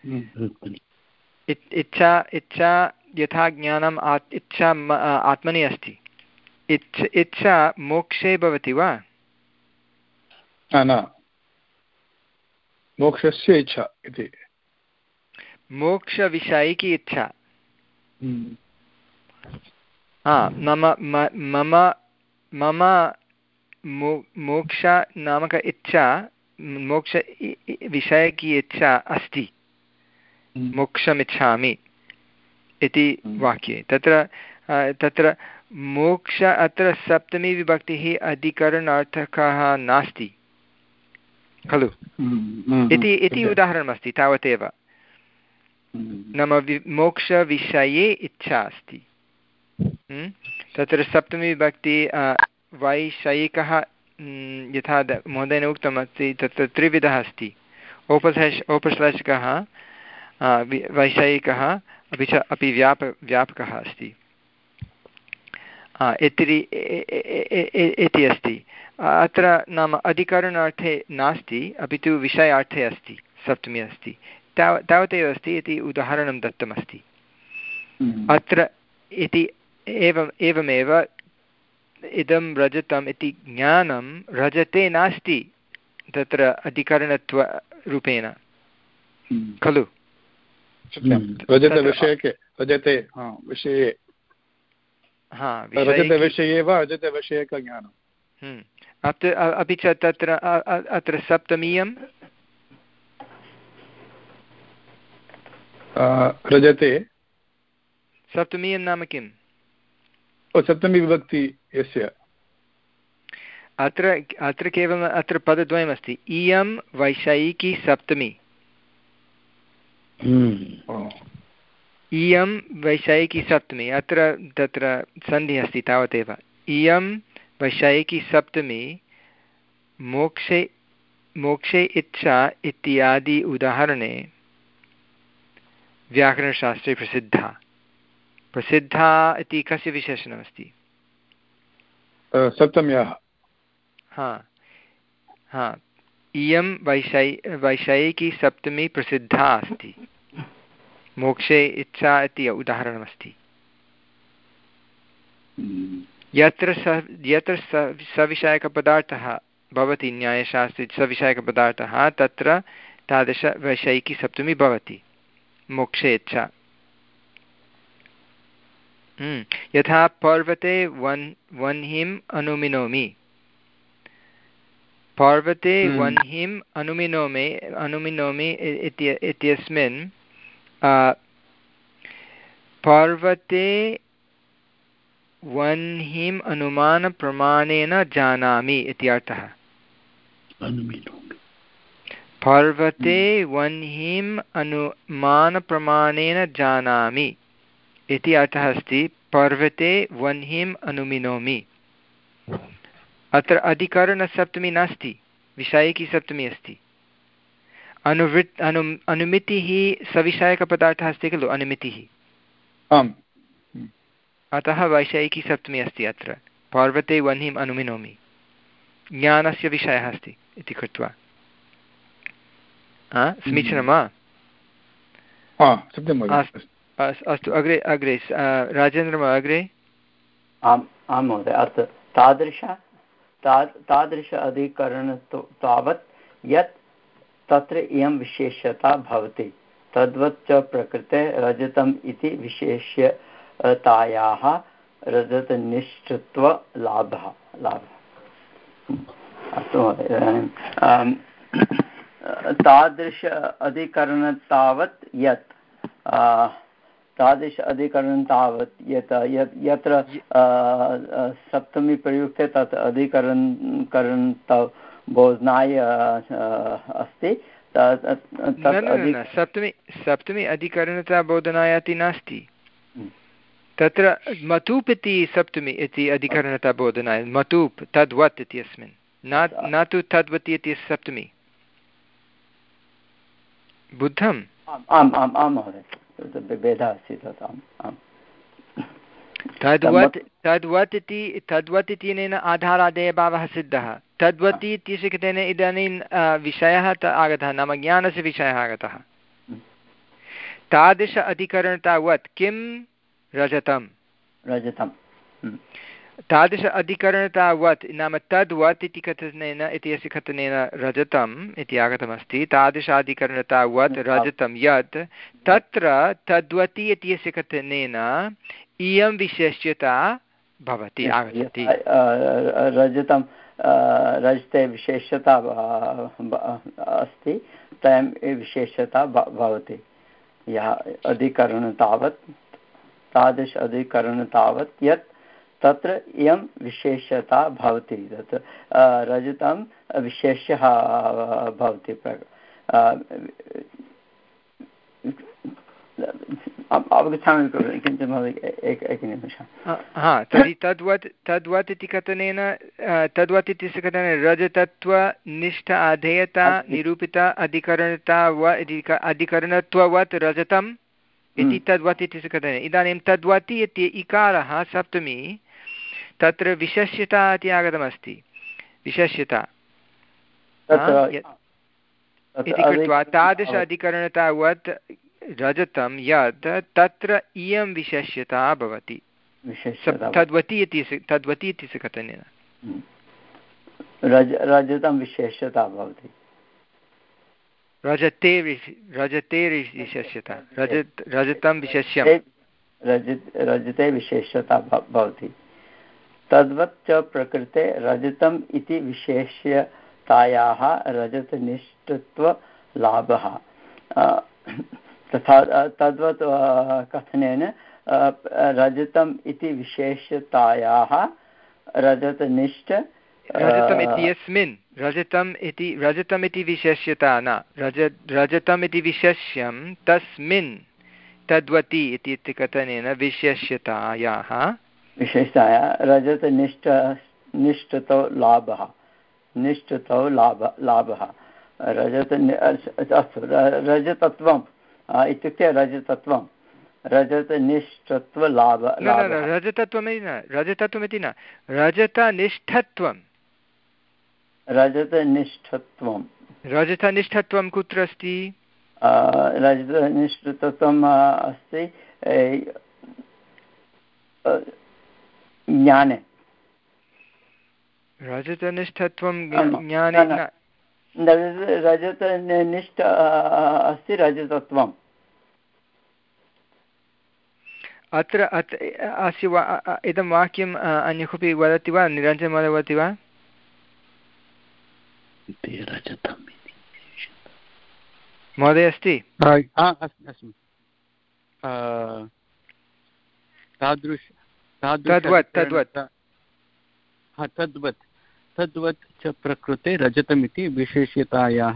इच्छा इच्छा यथा ज्ञानम् आत् इच्छा आत्मनि अस्ति। इच्छ इच्छा मोक्षे भवति वा? न, मोक्षस्य इच्छा इति मोक्षविषयिकी इच्छा। हा मम मम मम मोक्ष नामक इच्छा, मोक्ष विषयिकी इच्छा अस्ति, मोक्षमिच्छामि इति वाक्ये। तत्र तत्र मोक्ष अत्र सप्तमी विभक्तिः अधिकरणार्थकः नास्ति खलु इति इति उदाहरणमस्ति, तावदेव। नाम मोक्षविषये इच्छा अस्ति। तत्र सप्तमी विभक्ति वैषयिकः यथा महोदयेन उक्तमस्ति, तत्र त्रिविधः अस्ति, औपश्लेष औपश्लेषकः, वैषयिकः, अपि च अपि व्याप व्यापकः अस्ति इति अस्ति। अत्र नाम अधिकरणार्थे नास्ति, अपि तु विषयार्थे अस्ति, सप्तमी अस्ति, ताव तावदेव अस्ति इति उदाहरणं दत्तमस्ति अत्र। इति एवम् एवमेव इदं रजतम् इति ज्ञानं रजते नास्ति तत्र अधिकरणत्वरूपेण खलु। रजतविषयके रजते विषये रजतविषये वा रजतविषयकज्ञानम्। अत्र अपि च तत्र अत्र सप्तमीयं रजते सप्तमीयं नाम किम्? सप्तमी विभक्ति यस्य अत्र अत्र केवलम् अत्र पदद्वयमस्ति, इयं वैषयिकी सप्तमी। इयं वैषयिकी सप्तमी, अत्र तत्र सन्धिः अस्ति तावदेव। इयं वैषयिकी सप्तमी मोक्षे मोक्षे इच्छा इत्यादि उदाहरणे व्याकरणशास्त्रे प्रसिद्धा। प्रसिद्धा इति कस्य विशेषणमस्ति? सप्तम्याः। हा हा इयं वैषयि वैषयिकी सप्तमी प्रसिद्धा अस्ति। मोक्षे इच्छा इति उदाहरणमस्ति। यत्र स यत्र स सविषयकपदार्थः भवति न्यायशास्त्रे सविषयकपदार्थः तत्र तादृशवैषयिकी सप्तमी भवति मोक्षे इच्छा। यथा पर्वते वन् वह्निम् अनुमिनोमि, पर्वते वह्निम् अनुमिनोमि अनुमिनोमि इत्यस्मिन् पर्वते वह्निम् अनुमानप्रमाणेन जानामि इति अर्थः। पर्वते वह्निम् अनुमानप्रमाणेन जानामि इति अर्थः अस्ति। पर्वते वह्निम् अनुमिनोमि। अत्र अधिकरणसप्तमी नास्ति, विषयिकी सप्तमी अस्ति। अनुवृत् अनु अनुमितिः सविषयकपदार्थः अस्ति खलु, अनुमितिः। आम्। अतः वैषयिकी सप्तमी अस्ति अत्र। पर्वते वह्निम् अनुमिनोमि ज्ञानस्य विषयः अस्ति इति कृत्वा। समीचीनं वा? अस्तु, अग्रे अग्रे राजेन्द्रः अग्रे। आम् आं महोदय। अत्र तादृश तादृश अधिकरण तावत् यत् तत्र इयं विशेषता भवति तद्वत् च प्रकृते रजतम् इति विशेष्यतायाः रजतनिष्ठत्वलाभः लाभः। अस्तु महोदय। तादृश अधिकरण तावत् यत् तादृश अधिकरण तावत् यत् यत्र सप्तमी प्रयुक्ते तत् अधिकरण करण बोधनाय अस्ति। सप्तमी सप्तमी अधिकरणता बोधनाय इति नास्ति। तत्र मतूप् इति सप्तमी इति अधिकरणता बोधनाय, मतूप् तद्वत् इत्यस्मिन्, न तु तद्वत् इति सप्तमी। बुद्धम्? आम् आम् आं महोदय, भेदः अस्ति तत्। तद्वत् तद्वत् इति तद्वत् इत्यनेन आधारादेयभावः सिद्धः। तद्वत् इत्यस्य कृतेन इदानीं विषयः आगतः, नाम ज्ञानस्य विषयः आगतः। तादृश अधिकरणतावत् किं रजतं रजतं तादृश अधिकरणतावत् नाम तद्वत् इति कथनेन इत्यस्य कथनेन रजतम् इति आगतमस्ति। तादृशाधिकरणतावत् रजतं यत् तत्र तद्वति इत्यस्य कथनेन इयं विशेष्यता भवति आगच्छति। रजतं रजते विशेषता अस्ति, तयं विशेषता भवति। यः अधिकरणतावत् तादृश अधिकरणतावत् यत् तत्र इयं विशेषता भवति। तत् रजतं विशेष्यः भवति। अवगच्छामि किञ्चित् महोदय, एक एकनिमिषः। हा, तर्हि तद्वत् तद्वत् इति कथनेन तद्वत् इत्यस्य कथनेन रजतत्वनिष्ठ अधेयता निरूपिता अधिकरणता व अधिकरणत्ववत् रजतम् इति तद्वत् इत्यस्य कथनेन। इदानीं तद्वति इति इकारः सप्तमी, तत्र विशेष्यता इति आगतमस्ति। विशेष्यता इति कृत्वा तादृश अधिकरणतावत् रजतं यत् तत्र इयं विशेष्यता भवति तद्वति इति तद्वति इत्यस्य कथनेन। रज रजतं विशेष्यता भवति। रजते रजते विशेष्यता रजत रजतं विशेष्यं रजत रजते विशेष्यता भवति। तद्वत् च प्रकृते रजतम् इति विशेष्यतायाः रजतनिष्ठत्वलाभः। तथा तद्वत् कथनेन रजतम् इति विशेष्यतायाः रजतनिष्ठ रजतम् इत्यस्मिन् रजतम् इति रजतम् इति विशेष्यता न रज रजतम् इति विशेष्यं तस्मिन् तद्वति इति कथनेन विशेष्यतायाः विशेषताया रजतनिष्ठ निष्ठतो लाभः निष्ठतो लाभ लाभः रजत अस्तु रजतत्वम् इत्युक्ते रजतत्वं रजतनिष्ठत्वलाभ रजतत्वमिति न रजतत्वमिति न रजतनिष्ठत्वं रजतनिष्ठत्वं रजतनिष्ठत्वं कुत्र अस्ति? रजतनिष्ठत्वम् अस्ति ज्ञाने। रजतनिष्ठत्वं ज्ञाने रजतनिष्ठ अस्ति रजतत्वम्। अत्र अस्य इदं वाक्यम् अन्य कोऽपि वदति वा? निरञ्जनमहोदय वदति वा? महोदय अस्ति? अस्मि। तादृश तद्वत् तद्वत् तद्वत् तद्वत् च प्रकृते रजतमिति विशेष्यतायाः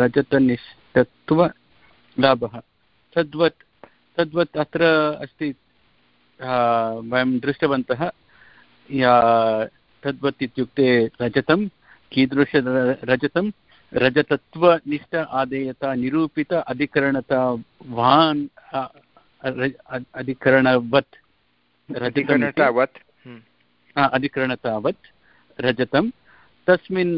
रजतनिष्ठत्वलाभः। तद्वत् तद्वत् अत्र अस्ति, वयं दृष्टवन्तः। या तद्वत् इत्युक्ते रजतं कीदृश रजतं? रजतत्वनिष्ठ आदेयता निरूपित अधिकरणता वान् अधिकरणवत् अधिकरणतावत् अधिकरणतावत् रजतं तस्मिन्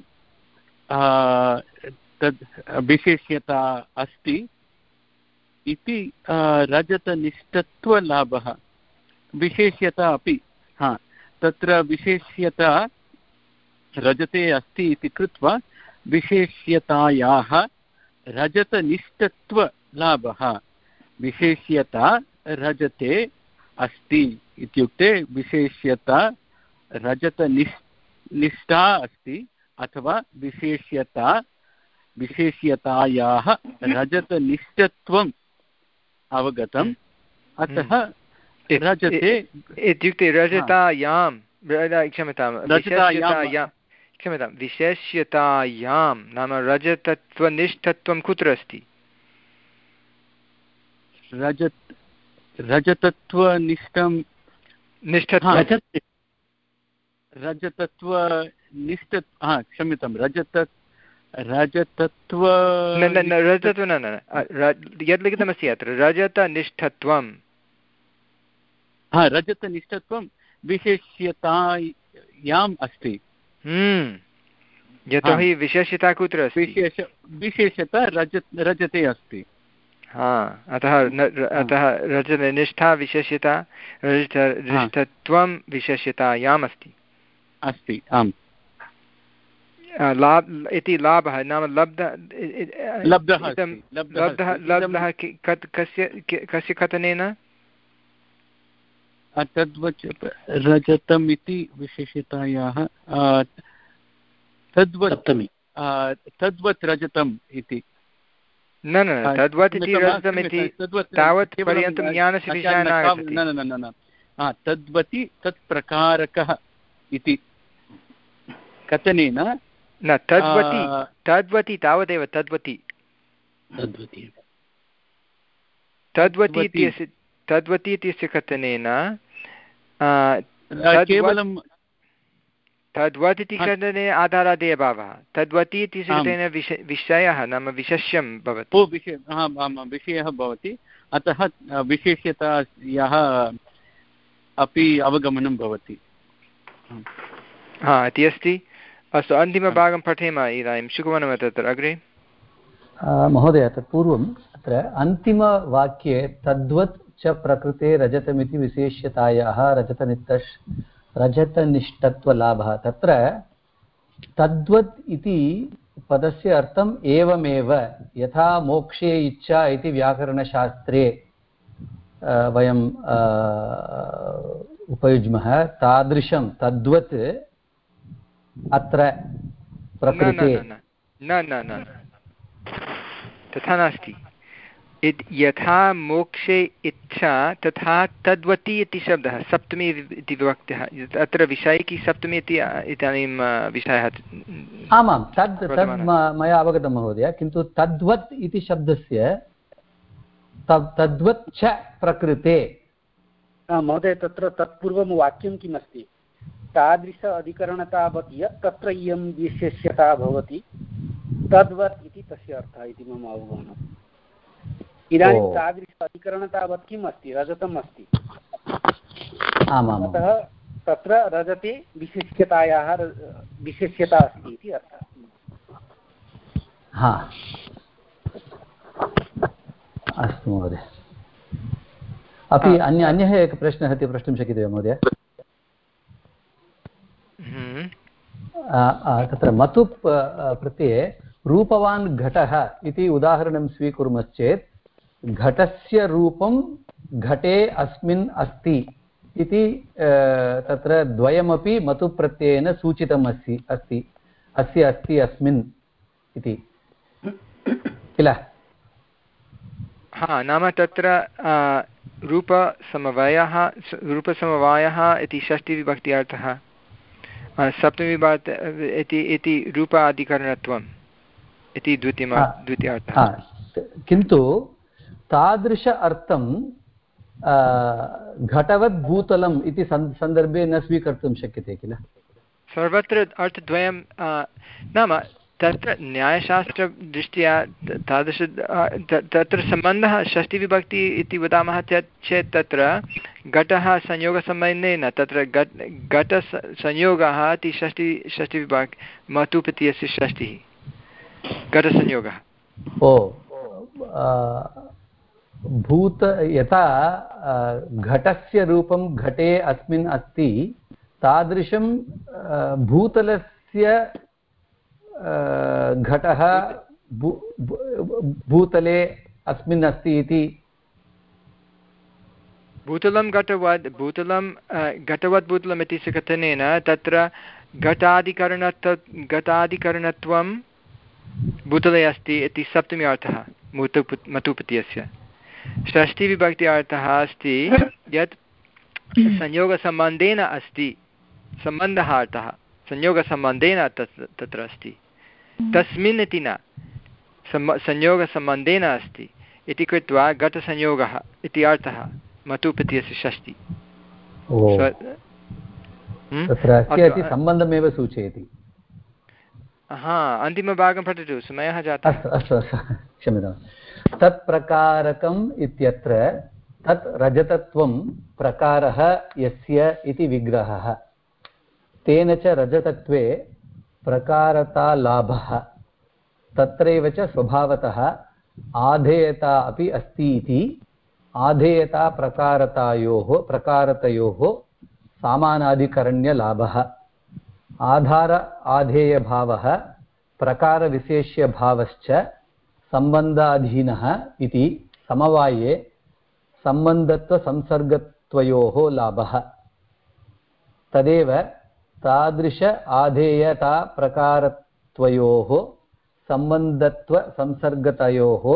तद् विशेष्यता अस्ति इति रजतनिष्ठत्वलाभः। विशेष्यता अपि हा तत्र विशेष्यता रजते अस्ति इति कृत्वा विशेष्यतायाः रजतनिष्ठत्वलाभः। विशेष्यता रजते अस्ति इत्युक्ते विशेष्यता रजतनिष्ठ निष्ठा अस्ति अथवा विशेष्यता विशेष्यतायाः रजतनिष्ठत्वम् अवगतम्। अतः रजते इत्युक्ते रजतायां क्षम्यतां विशेष्यतायां क्षम्यतां विशेष्यतायां नाम रजतत्वनिष्ठत्वं कुत्र अस्ति? रजत रजतत्वनिष्ठं निष्ठत्वं रजतत्वनिष्ठ हा क्षम्यतां रजत रजतत्व न न न रजतत्व न न यद् लिखितमस्ति अत्र रजतनिष्ठत्वं हा रजतनिष्ठत्वं विशेष्यतायाम् अस्ति। यतोहि विशेष्यता कुत्र अस्ति? विशेष विशेषता रजत रजते अस्ति। हा अतः अतः रजतनिष्ठा विशेष्यता रजतनिष्ठत्वं विशेष्यतायाम् अस्ति अस्ति आम्। लाभ इति लाभः नाम लब्ध लब्धः लब्धः लब्धः कस्य कस्य कथनेन? तद्वत् रजतम् इति विशेषतायाः तद्वत् तद्वत् रजतम् इति न न तद्वत् इति रजतम् इति तावत् पर्यन्तं ज्ञानस्य विषयः नागच्छति। न न न न तद्वति तत्प्रकारकः इति कथनेन न तद्वति तद्वति तावदेव तद्वति तद्वति इत्यस्य तद्वति इत्यस्य कथनेन केवलं तद्वत् इति कथने आधारादेयभावः तद्वति इत्यस्य कथनेन विषयः नाम विशेष्यं भवति विषयः भवति। अतः विशेष्यतायाः अपि अवगमनं भवति। हा इति अस्ति। अस्तु अन्तिमभागं पठेम इदानीं शुकवनं तत्र अग्रे। महोदय तत्पूर्वम् अत्र अन्तिमवाक्ये तद्वत् च प्रकृते रजतमिति विशेष्यतायाः रजतनिष्ठ रजतनिष्ठत्वलाभः तत्र तद्वत् इति पदस्य अर्थम् एवमेव यथा मोक्षे इच्छा इति व्याकरणशास्त्रे वयं उपयुज्मः तादृशं तद्वत् अत्र प्रकृते न न न तथा नास्ति। यथा मोक्षे इच्छा तथा तद्वती इति शब्दः सप्तमी इति विभक्तः अत्र विषयिकी सप्तमी इति इदानीं विषयः। आमां तद् तद् मया अवगतं महोदय किन्तु तद्वत् इति शब्दस्य तद्वत् च प्रकृते महोदय तत्र तत्पूर्वं वाक्यं किमस्ति? तादृश अधिकरणतावत् यत् तत्र इयं विशेष्यता भवति तद्वत् इति तस्य अर्थः इति मम अवगमनम्। इदानीं तादृश अधिकरणतावत् किम् अस्ति? रजतम् अस्ति। अतः तत्र रजते विशेष्यतायाः विशेष्यता अस्ति इति अर्थः। हा अस्तु महोदय। अपि अन्य अन्यः एकः प्रश्नः इति प्रष्टुं शक्यते वा महोदय? तत्र मतु प्रत्यये रूपवान् घटः इति उदाहरणं स्वीकुर्मश्चेत् घटस्य रूपं घटे अस्मिन् अस्ति इति तत्र द्वयमपि मतुप्रत्ययेन सूचितम् अस्ति अस्ति अस्य अस्ति अस्मिन् इति किल? हा, नाम तत्र रूपसमवायः रूपसमवायः इति षष्टिविभक्त्यार्थः, सप्तमीविभक्ति इति इति रूपाधिकरणत्वम् इति द्वितीय द्वितीयार्थः। किन्तु तादृश अर्थं घटवत् भूतलम् इति सन्दर्भे न स्वीकर्तुं शक्यते किल? सर्वत्र अर्थद्वयं, नाम तत्र न्यायशास्त्रदृष्ट्या तादृश तत्र सम्बन्धः षष्टिविभक्ति इति वदामः चेत् चेत् तत्र घटः संयोगसम्बन्धेन तत्र घट घटसंयोगः इति षष्टि षष्टिविभक्ति मतुप्रत्ययस्य षष्टिः घटसंयोगः। ओ भूत यथा घटस्य रूपं घटे अस्मिन् अस्ति तादृशं भूतलस्य घटः भूतले अस्मिन् अस्ति इति। भूतलं घटवद् भूतलं घटवद् भूतलम् इति कथनेन तत्र घटाधिकरणत्व घटाधिकरणत्वं भूतले अस्ति इति सप्तमी अर्थः मतुप्रत्ययस्य। षष्टिविभक्ति अर्थः अस्ति यत् संयोगसम्बन्धेन अस्ति, सम्बन्धः अर्थः संयोगसम्बन्धेन तत्र अस्ति, तस्मिन् इति न, संयोगसम्बन्धेन अस्ति इति कृत्वा घटसंयोगः इति अर्थः मतुप्रत्ययस्य षष्टि। सम्बन्धमेव सूचयति। हा, अन्तिमभागं पठतु, समयः जातः। अस्तु अस्तु अस्तु क्षम्यतां। तत्प्रकारकम् इत्यत्र तत् रजतत्वं प्रकारः यस्य इति विग्रहः, तेन च रजतत्वे प्रकारतालाभः, तत्रैव च स्वभावतः आधेयता अपि अस्ति इति आधेयता प्रकारतायोः प्रकारतयोः सामानाधिकरण्यलाभः। आधार आधेयभावः प्रकारविशेष्यभावश्च सम्बन्धाधीनः इति समवाये सम्बन्धत्वसंसर्गत्वयोः लाभः। तदेव तादृश आधेयता प्रकारत्वयोः सम्बन्धत्वसंसर्गतयोः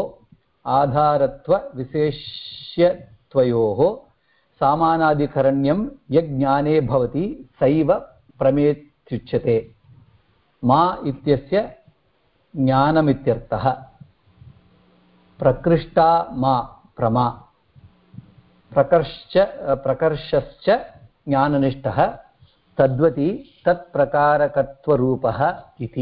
आधारत्वविशेष्यत्वयोः सामानाधिकरण्यं यज्ञाने भवति सैव प्रमेत्युच्यते। मा इत्यस्य ज्ञानमित्यर्थः। प्रकृष्टा मा प्रमा, प्रकर्श्च प्रकर्षश्च ज्ञाननिष्ठः, तद्वति तत्प्रकारकत्वरूपः इति।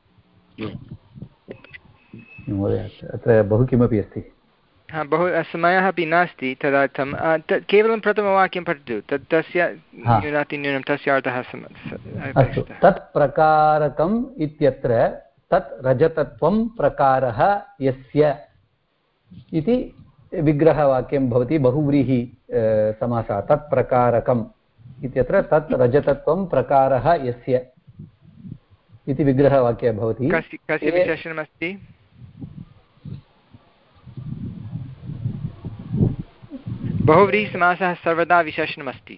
महोदय अत्र बहु किमपि अस्ति। हा, बहु समयः अपि नास्ति तदर्थं केवलं प्रथमवाक्यं पठतु, तत् तस्य न्यूनातिन्यूनं तस्य अर्थः। अस्तु, तत्प्रकारकम् इत्यत्र तत् रजतत्वं प्रकारः यस्य इति विग्रहवाक्यं भवति, बहुव्रीहि समासः। तत्प्रकारकम् इत्यत्र तत् रजतत्वं प्रकारः यस्य इति विग्रहवाक्यं भवति। कस्य विशेषणमस्ति? बहुव्रीहिसमासः सर्वदा विशेषणमस्ति।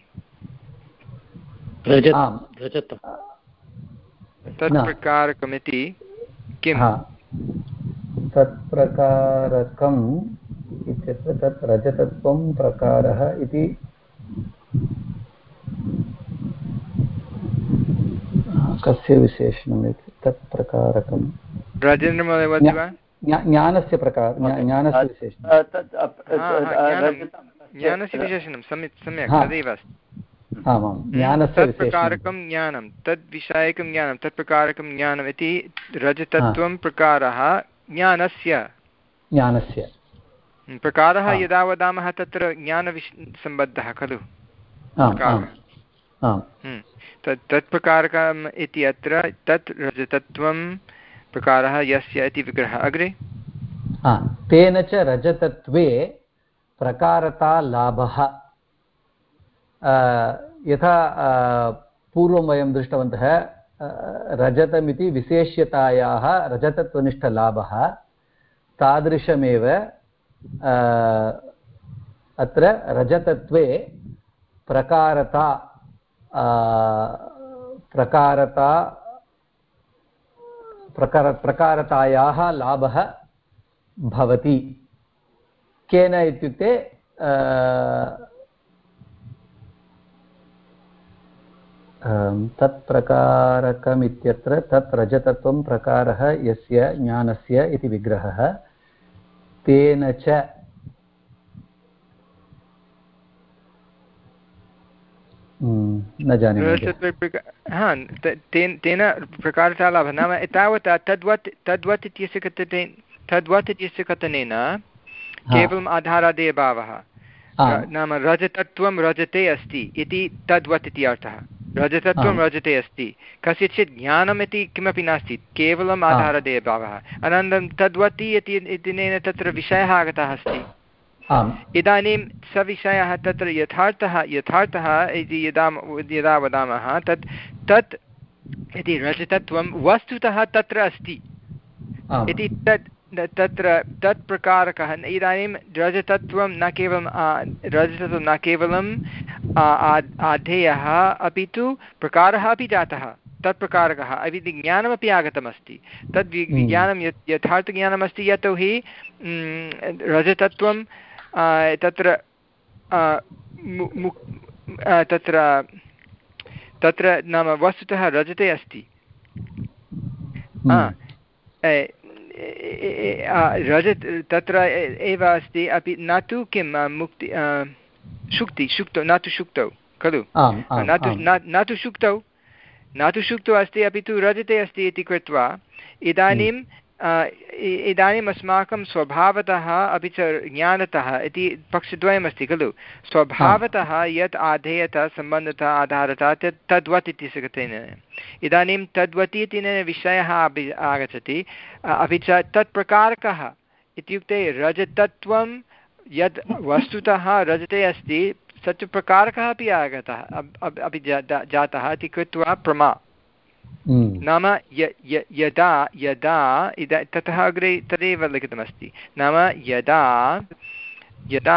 तत्प्रकारकमिति किम्? तत्प्रकारकम् इत्यत्र तत् रजतत्वं प्रकारः इति कस्य विशेषणम् इति? तत्प्रकारकम् राजेन्द्रमहोदय वदति वा? ज्ञानस्य प्रकार ज्ञानस्य विशेषणं, ज्ञानस्य विशेषणं सम्यक् सम्यक् तदेव अस्ति। आमां, ज्ञानस्य तत्प्रकारकं ज्ञानं, तद्विषयकं ज्ञानं, तत्प्रकारकं ज्ञानम् इति रजतत्वं प्रकारः ज्ञानस्य ज्ञानस्य प्रकारः यदा वदामः तत्र ज्ञानविश् सम्बद्धः खलु। तत् तत्प्रकारकम् इति अत्र तत् रजतत्वं प्रकारः यस्य इति विग्रहः। अग्रे तेन च रजतत्वे प्रकारतालाभः यथा पूर्वं वयं दृष्टवन्तः रजतमिति विशेष्यतायाः रजतत्वनिष्ठलाभः तादृशमेव अत्र रजतत्वे प्रकारता प्रकारता प्रकार प्रकारतायाः लाभः भवति। केन इत्युक्ते तत् प्रकारकम् इत्यत्र तत् रजतत्वं प्रकारः यस्य ज्ञानस्य इति विग्रहः। तेन च न जाने हा तेन प्रकारतः लाभः नाम एतावता तद्वत् तद्वत् इत्यस्य कथने तद्वत् इत्यस्य कथनेन केवलम् आधारादेयभावः नाम रजतत्वं रजते अस्ति इति तद्वत् इति अर्थः। रजतत्वं रजते अस्ति कस्यचित् ज्ञानम् इति किमपि नास्ति केवलम् आधारादेयभावः। अनन्तरं तद्वति इत्यनेन तत्र विषयः आगतः अस्ति। इदानीं स विषयः तत्र यथार्थः यथार्थः इति यदा यदा वदामः तत् तत् इति रजतत्वं वस्तुतः तत्र अस्ति इति तत् तत्र तत् प्रकारकः। इदानीं रजतत्वं न केवलं रजतत्वं न केवलं आधेयः अपि तु प्रकारः अपि जातः तत् प्रकारकः अपि ज्ञानमपि आगतमस्ति। तद् विज्ञानं यत् यथार्थज्ञानमस्ति यतोहि रजतत्वं तत्र तत्र तत्र नाम वस्तुतः रजते अस्ति। रजत तत्र एव अस्ति अपि न तु किं मुक्ति शुक्ति शुक्तौ न तु शुक्तौ खलु न तु न तु शुक्तौ न तु शुक्तौ अस्ति अपि तु रजते अस्ति इति कृत्वा इदानीं इदानीम् अस्माकं स्वभावतः अपि च ज्ञानतः इति पक्षद्वयमस्ति खलु। स्वभावतः यत् आधेयता सम्बन्धता आधारता तत् तद्वत् इत्यस्य कथनेन इदानीं तद्वत् इत्यनेन विषयः अपि आगच्छति अपि च तत् प्रकारकः इत्युक्ते रजतत्वं यद् वस्तुतः रजते अस्ति स प्रकारकः अपि आगतः अपि जातः इति कृत्वा प्रमा नाम यदा यदा इदा ततः अग्रे तदेव लिखितमस्ति नाम यदा यदा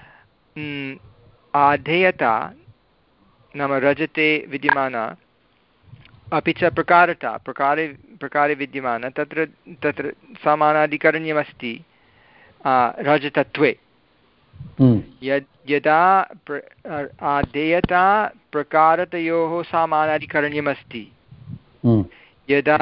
आधेयता नाम रजते विद्यमाना अपि च प्रकारता प्रकारे प्रकारे विद्यमाना तत्र तत्र समानाधिकरण्यमस्ति रजतत्वे। यद् यदा आधेयता प्रकारतयोः समानाधिकरण्यमस्ति यदा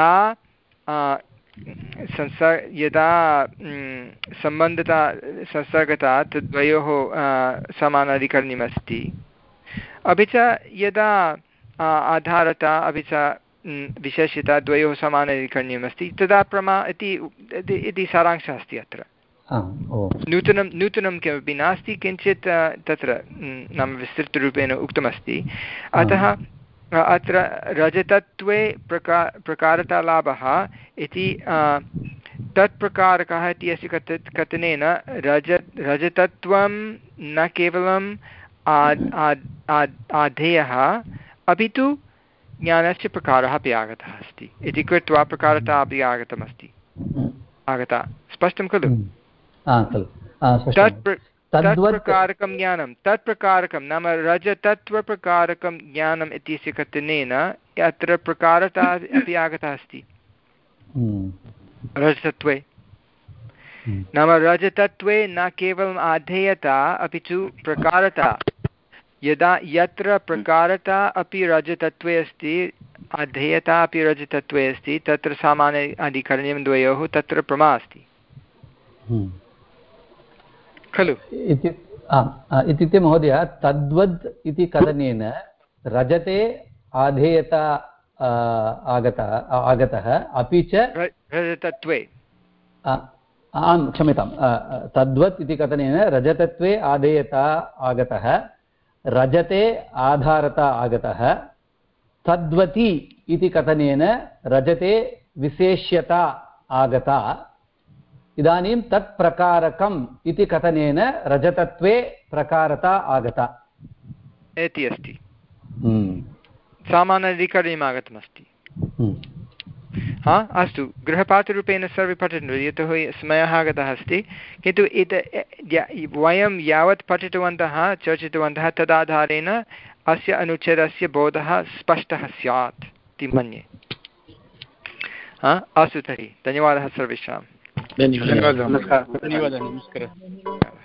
संसर् यदा सम्बन्धता संसर्गता तद्वयोः समानाधिकरण्यमस्ति अपि च यदा आधारता अपि च विशेष्यता द्वयोः समानाधिकरण्यमस्ति तदा प्रमा इति इति सारांशः अस्ति अत्र। नूतनं नूतनं किमपि नास्ति किञ्चित् तत्र नाम विस्तृतरूपेण उक्तमस्ति। अतः अत्र रजतत्वे प्रका प्रकारतालाभः इति तत्प्रकारकः इति अस्य कथ कथनेन रज रजतत्वं न केवलं आधेयः अपि तु ज्ञानस्य प्रकारः अपि आगतः अस्ति इति कृत्वा प्रकारता अपि आगतमस्ति आगता। स्पष्टं खलु? तत्प्रकारकं ज्ञानं तत्प्रकारकं नाम रजतत्वप्रकारकं ज्ञानम् इत्यस्य कथनेन अत्र प्रकारता अपि आगता अस्ति रजतत्वे। नाम रजतत्वे न केवलम् आधेयता अपि तु प्रकारता। यदा यत्र प्रकारता अपि रजतत्वे अस्ति आधेयता अपि रजतत्वे अस्ति तत्र सामान्य अधिकरण्यं द्वयोः तत्र प्रमा अस्ति खलु? इत्युक्ते महोदय तद्वद् इति कथनेन रजते आधेयता आगतः आगतः अपि च रजतत्वे आं क्षम्यतां तद्वत् इति कथनेन रजतत्वे आधेयता आगतः रजते आधारता आगतः तद्वति इति कथनेन रजते विशेष्यता आगता इदानीं तत् प्रकारकम् इति कथनेन रजतत्वे प्रकारता आगता इति अस्ति सामान्याधिकरणीयम् आगतमस्ति हा अस्तु गृहपाठरूपेण सर्वे पठन्तु यतोहि समयः आगतः अस्ति किन्तु इत वयं यावत् पठितवन्तः चर्चितवन्तः तदाधारेण अस्य अनुच्छेदस्य बोधः स्पष्टः स्यात् इति मन्ये हा अस्तु तर्हि धन्यवादः सर्वेषां धन्यवादः नमस्कारः।